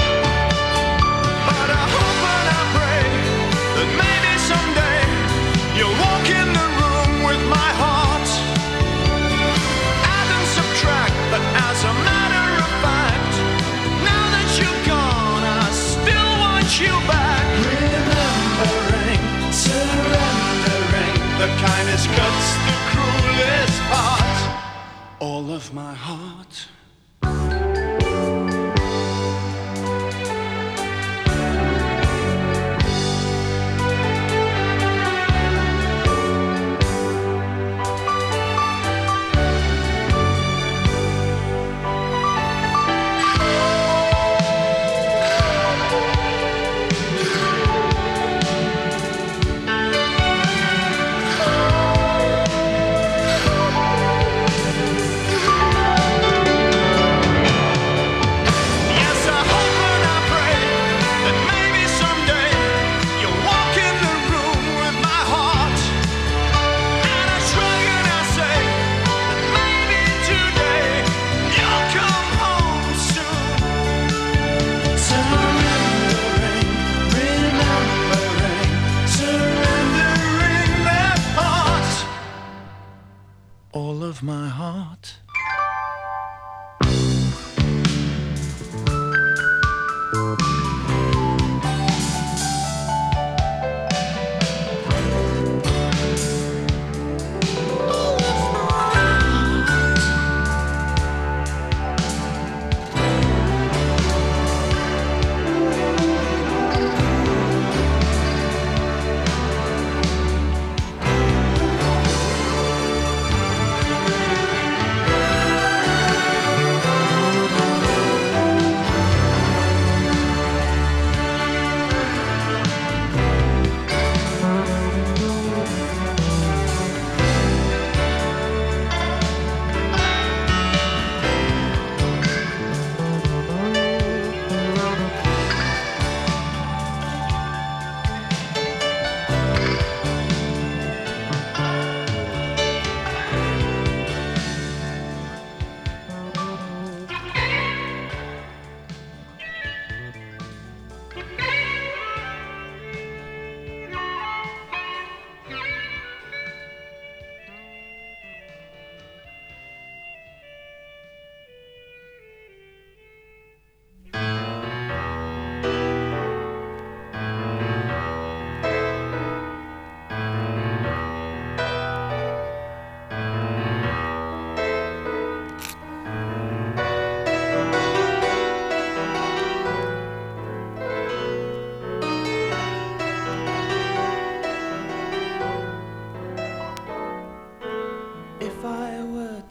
But I hope and I pray that maybe someday you'll walk in the room with my heart. Add and subtract, but as a matter of fact, now that you're gone, I still want you back. Remembering, surrendering, the kindest cuts the cruelest part, all of my heart.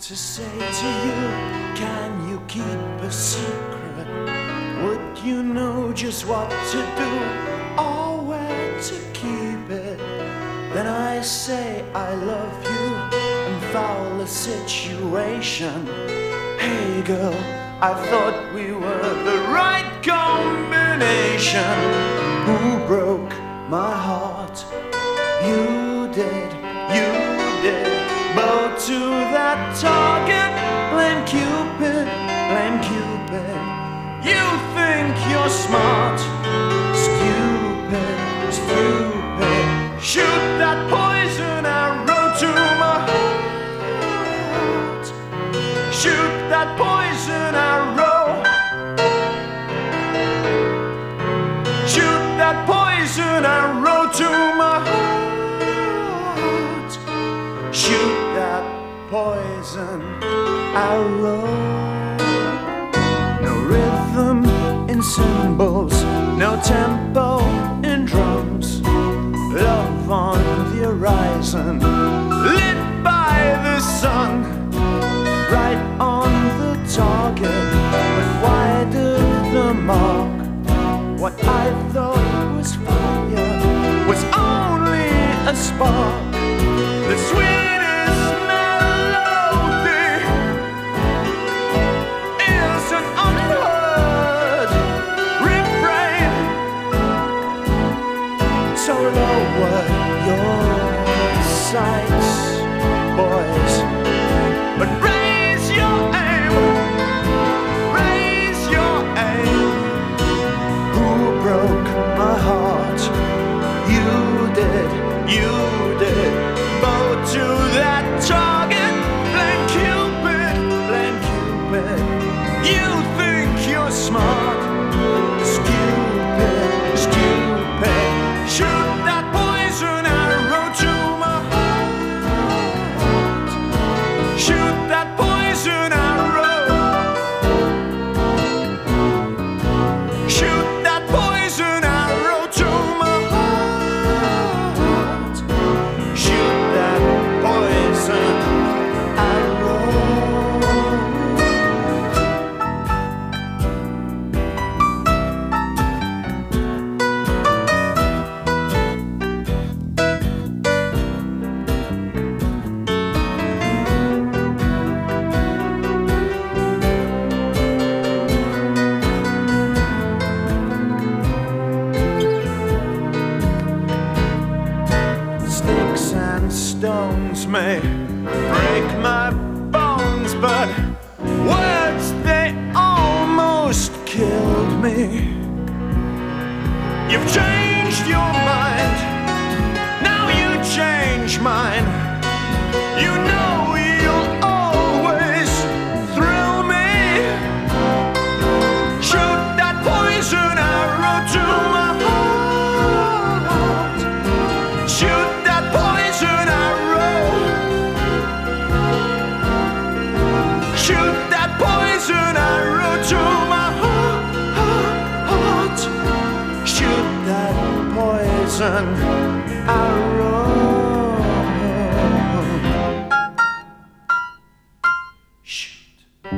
to say to you, can you keep a secret? Would you know just what to do or where to keep it? Then I say I love you and foul the situation. Hey girl, I thought we were the right combination. Who broke my heart? You did, you did. Bow to that target, blame Cupid, blame Cupid. You think you're smart, stupid, stupid. Shoot that poison arrow to my heart. Shoot that poison arrow. Shoot that poison arrow to my heart. Shoot that poison arrow. No rhythm in cymbals, no tempo in drums. Love on the horizon, lit by the sun. Right on the target, but wide of the mark. What I thought was fire was only a spark. The sweetest melody is an unheard refrain. So lower your sights, boys, but raise your aim, raise your aim. Who broke my heart? You did, you did. Bow to that target, blame Cupid, blame Cupid. You think you're smart, stupid, stupid. Shoot that poison arrow to my heart. Shoot that poison arrow. Shoot that poison arrow to my heart. Shoot that poison arrow. Sticks and stones may break my bones, but words, they almost killed me. You've changed your mind, now you change mine. You know you'll always thrill me. Shoot that poison arrow to my heart. Shoot that poison arrow. Shoot that poison arrow to my heart. Shoot that poison arrow. Shoot.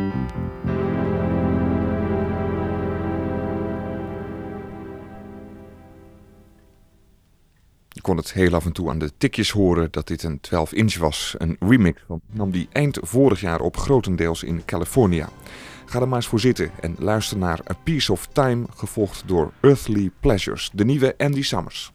Je kon het heel af en toe aan de tikjes horen dat dit een 12-inch was. Een remix nam die eind vorig jaar op, grotendeels in California. Ga er maar eens voor zitten en luister naar A Piece of Time, gevolgd door Earthly Pleasures, de nieuwe Andy Summers.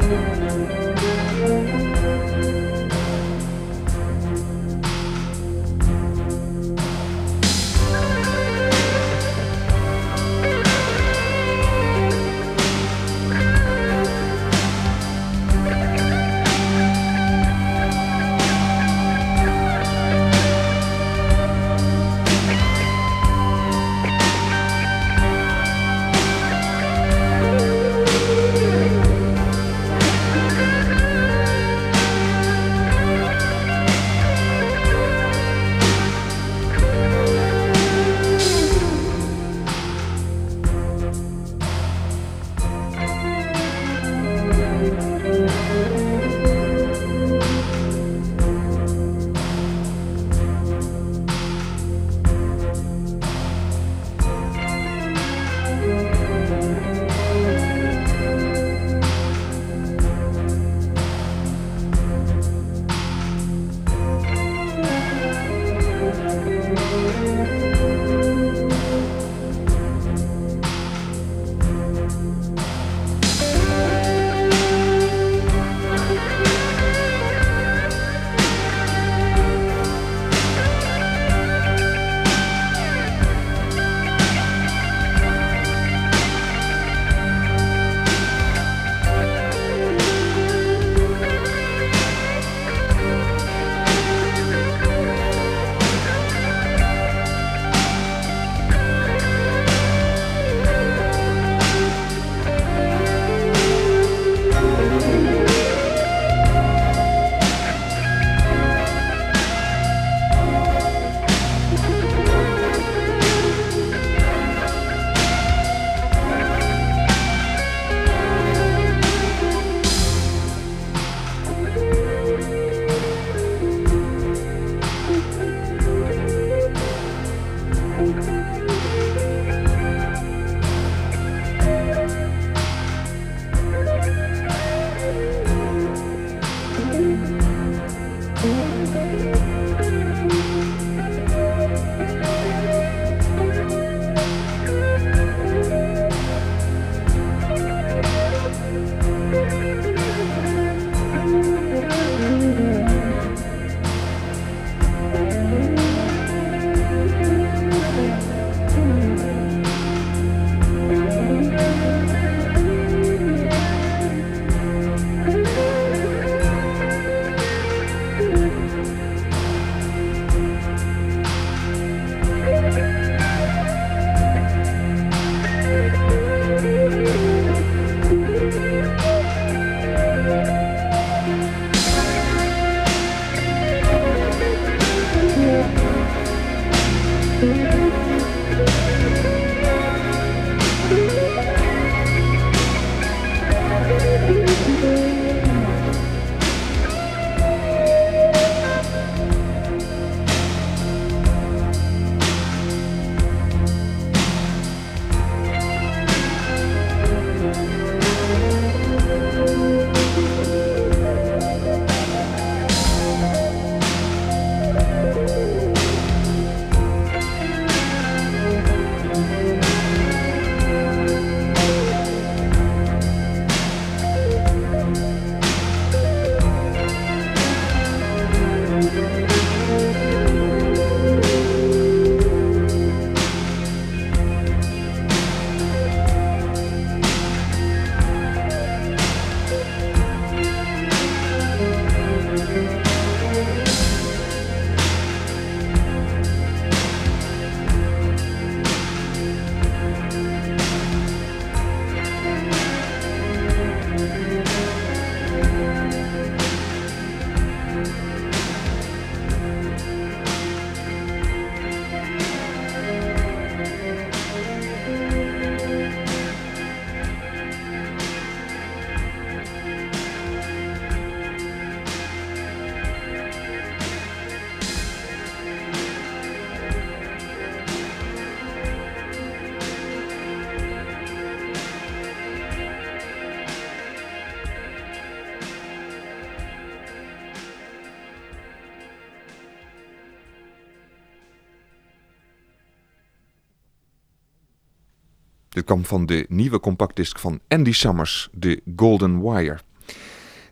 Dit kwam van de nieuwe compactdisc van Andy Summers, The Golden Wire.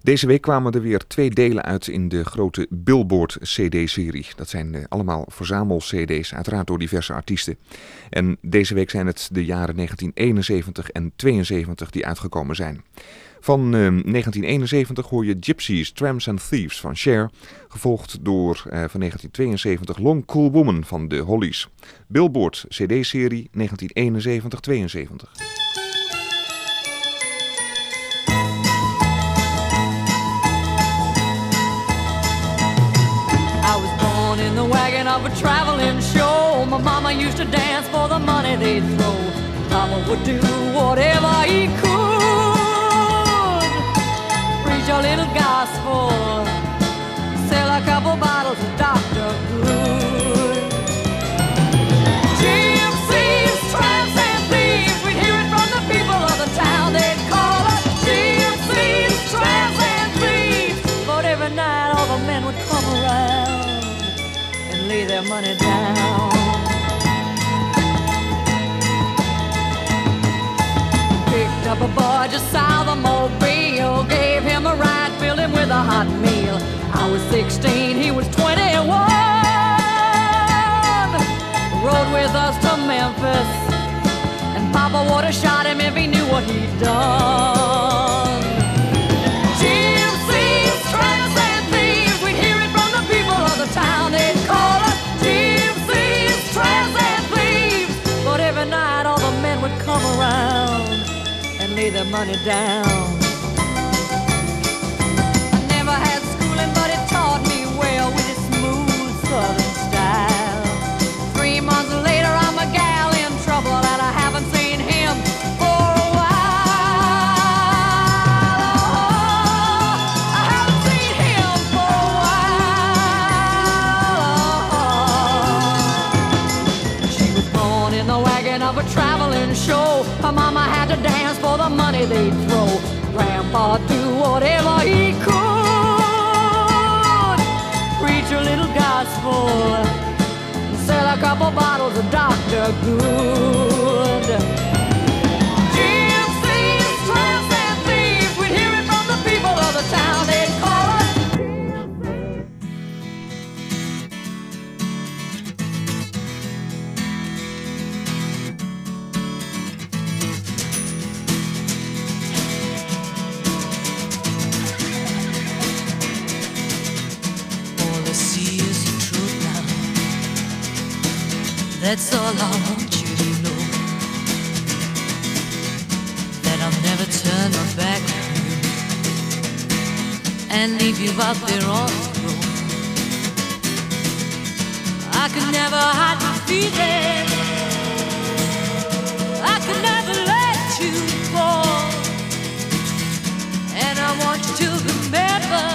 Deze week kwamen er weer 2 delen uit in de grote Billboard CD-serie. Dat zijn allemaal verzamel-CD's, uiteraard door diverse artiesten. En deze week zijn het de jaren 1971 en 72 die uitgekomen zijn. Van 1971 hoor je Gypsies, Tramps and Thieves van Cher, gevolgd door van 1972 Long Cool Woman van de Hollies. Billboard CD-serie 1971-72. In the wagon of a traveling show, my mama used to dance for the money they'd throw. Papa would do whatever he could, preach a little gospel, sell a couple bottles of Dr. Good. Gypsies, tramps and thieves, we'd hear it from the people of the town. They'd call us gypsies, tramps and thieves, but every night all the men would come around, lay their money down. Picked up a boy just south of Mobile, gave him a ride, filled him with a hot meal. I was 16, he was 21. Rode with us to Memphis, and Papa would have shot him if he knew what he'd done. Gypsies, tramps and thieves, we'd hear it from the people of the town. They'd call us gypsies, tramps and thieves, but every night all the men would come around and lay their money down. I never had schooling, but it taught me well with its smooth southern style. 3 months later I'm a gal in trouble, and I haven't seen him for a while. I haven't seen him for a while. She was born in the wagon of a traveling show. Her mama had to dance for the money they'd throw. Grandpa do whatever he could, preach a little gospel, sell a couple bottles of Dr. Good. Gypsies, tramps and thieves, we'd hear it from the people of the town. They'd call us. All I see is the truth now. That's all I want you to know. That I'll never turn my back on you and leave you out there on the road. I could never hide my feelings, I could never let you fall. And I want you to remember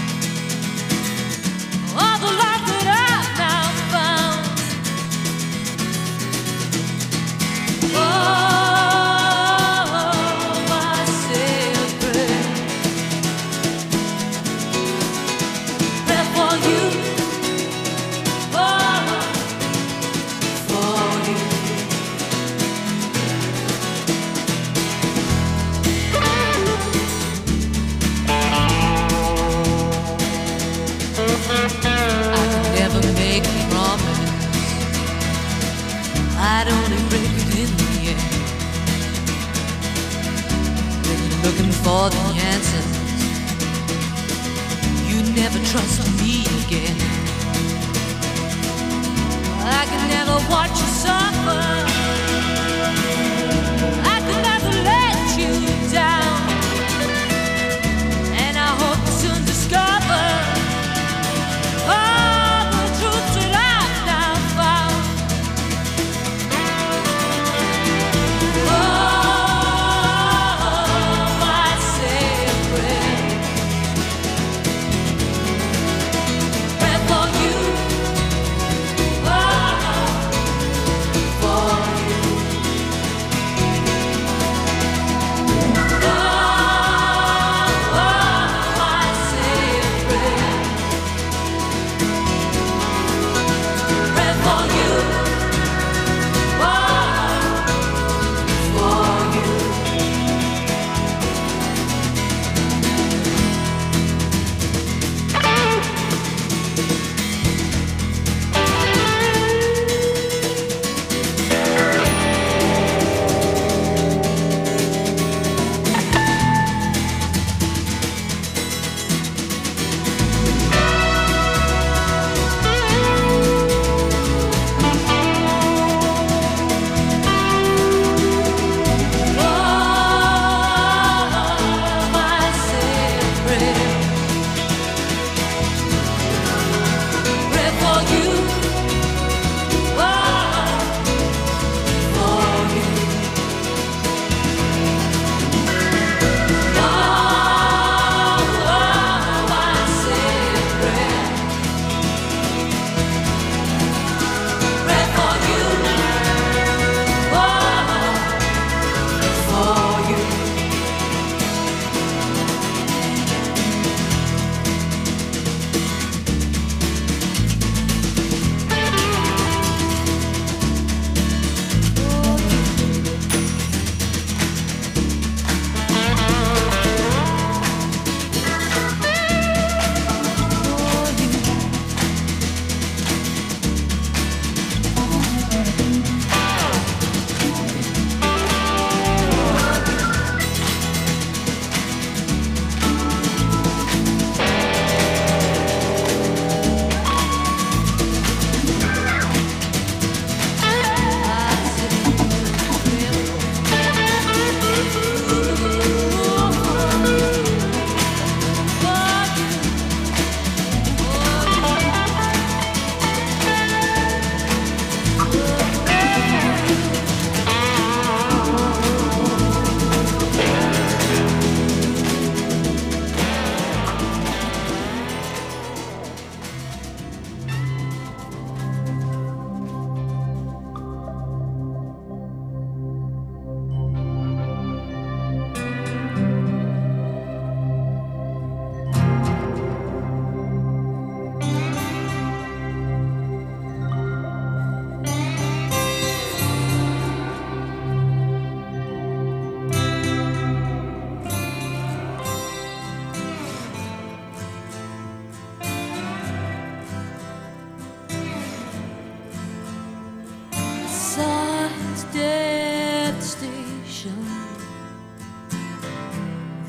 all the life that I've now found. Oh, I say a prayer for you, oh, for you. I could never make a promise, I'd only break it in the end. When you're looking for the answers, you never trust me again. I could never watch you suffer, I could never let you down. And I hope you soon discover all the truth that I've now found. Oh, I say a prayer for you, oh, for you.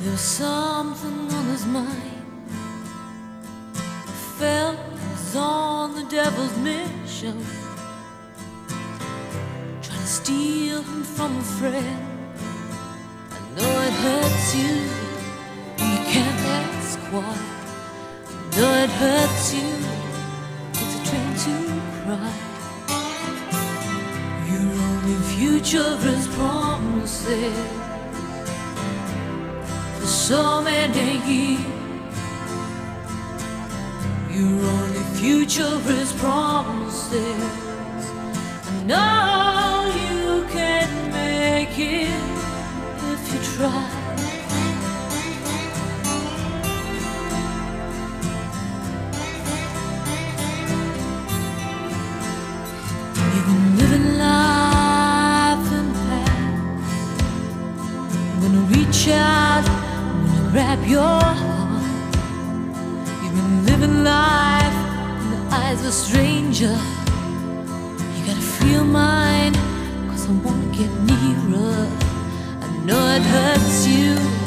There was something on his mind. I felt he was on the devil's mission, trying to steal him from a friend. I know it hurts you, and you can't ask why. I know it hurts you, it's a train to cry. Your only future is promises for so many years. Your only future is promises. I know you can make it if you try. You've been living life in the past. I'm gonna reach out, I'm gonna grab your heart. You've been living life in the eyes of a stranger. You gotta feel mine, 'cause I wanna get nearer. I know it hurts you,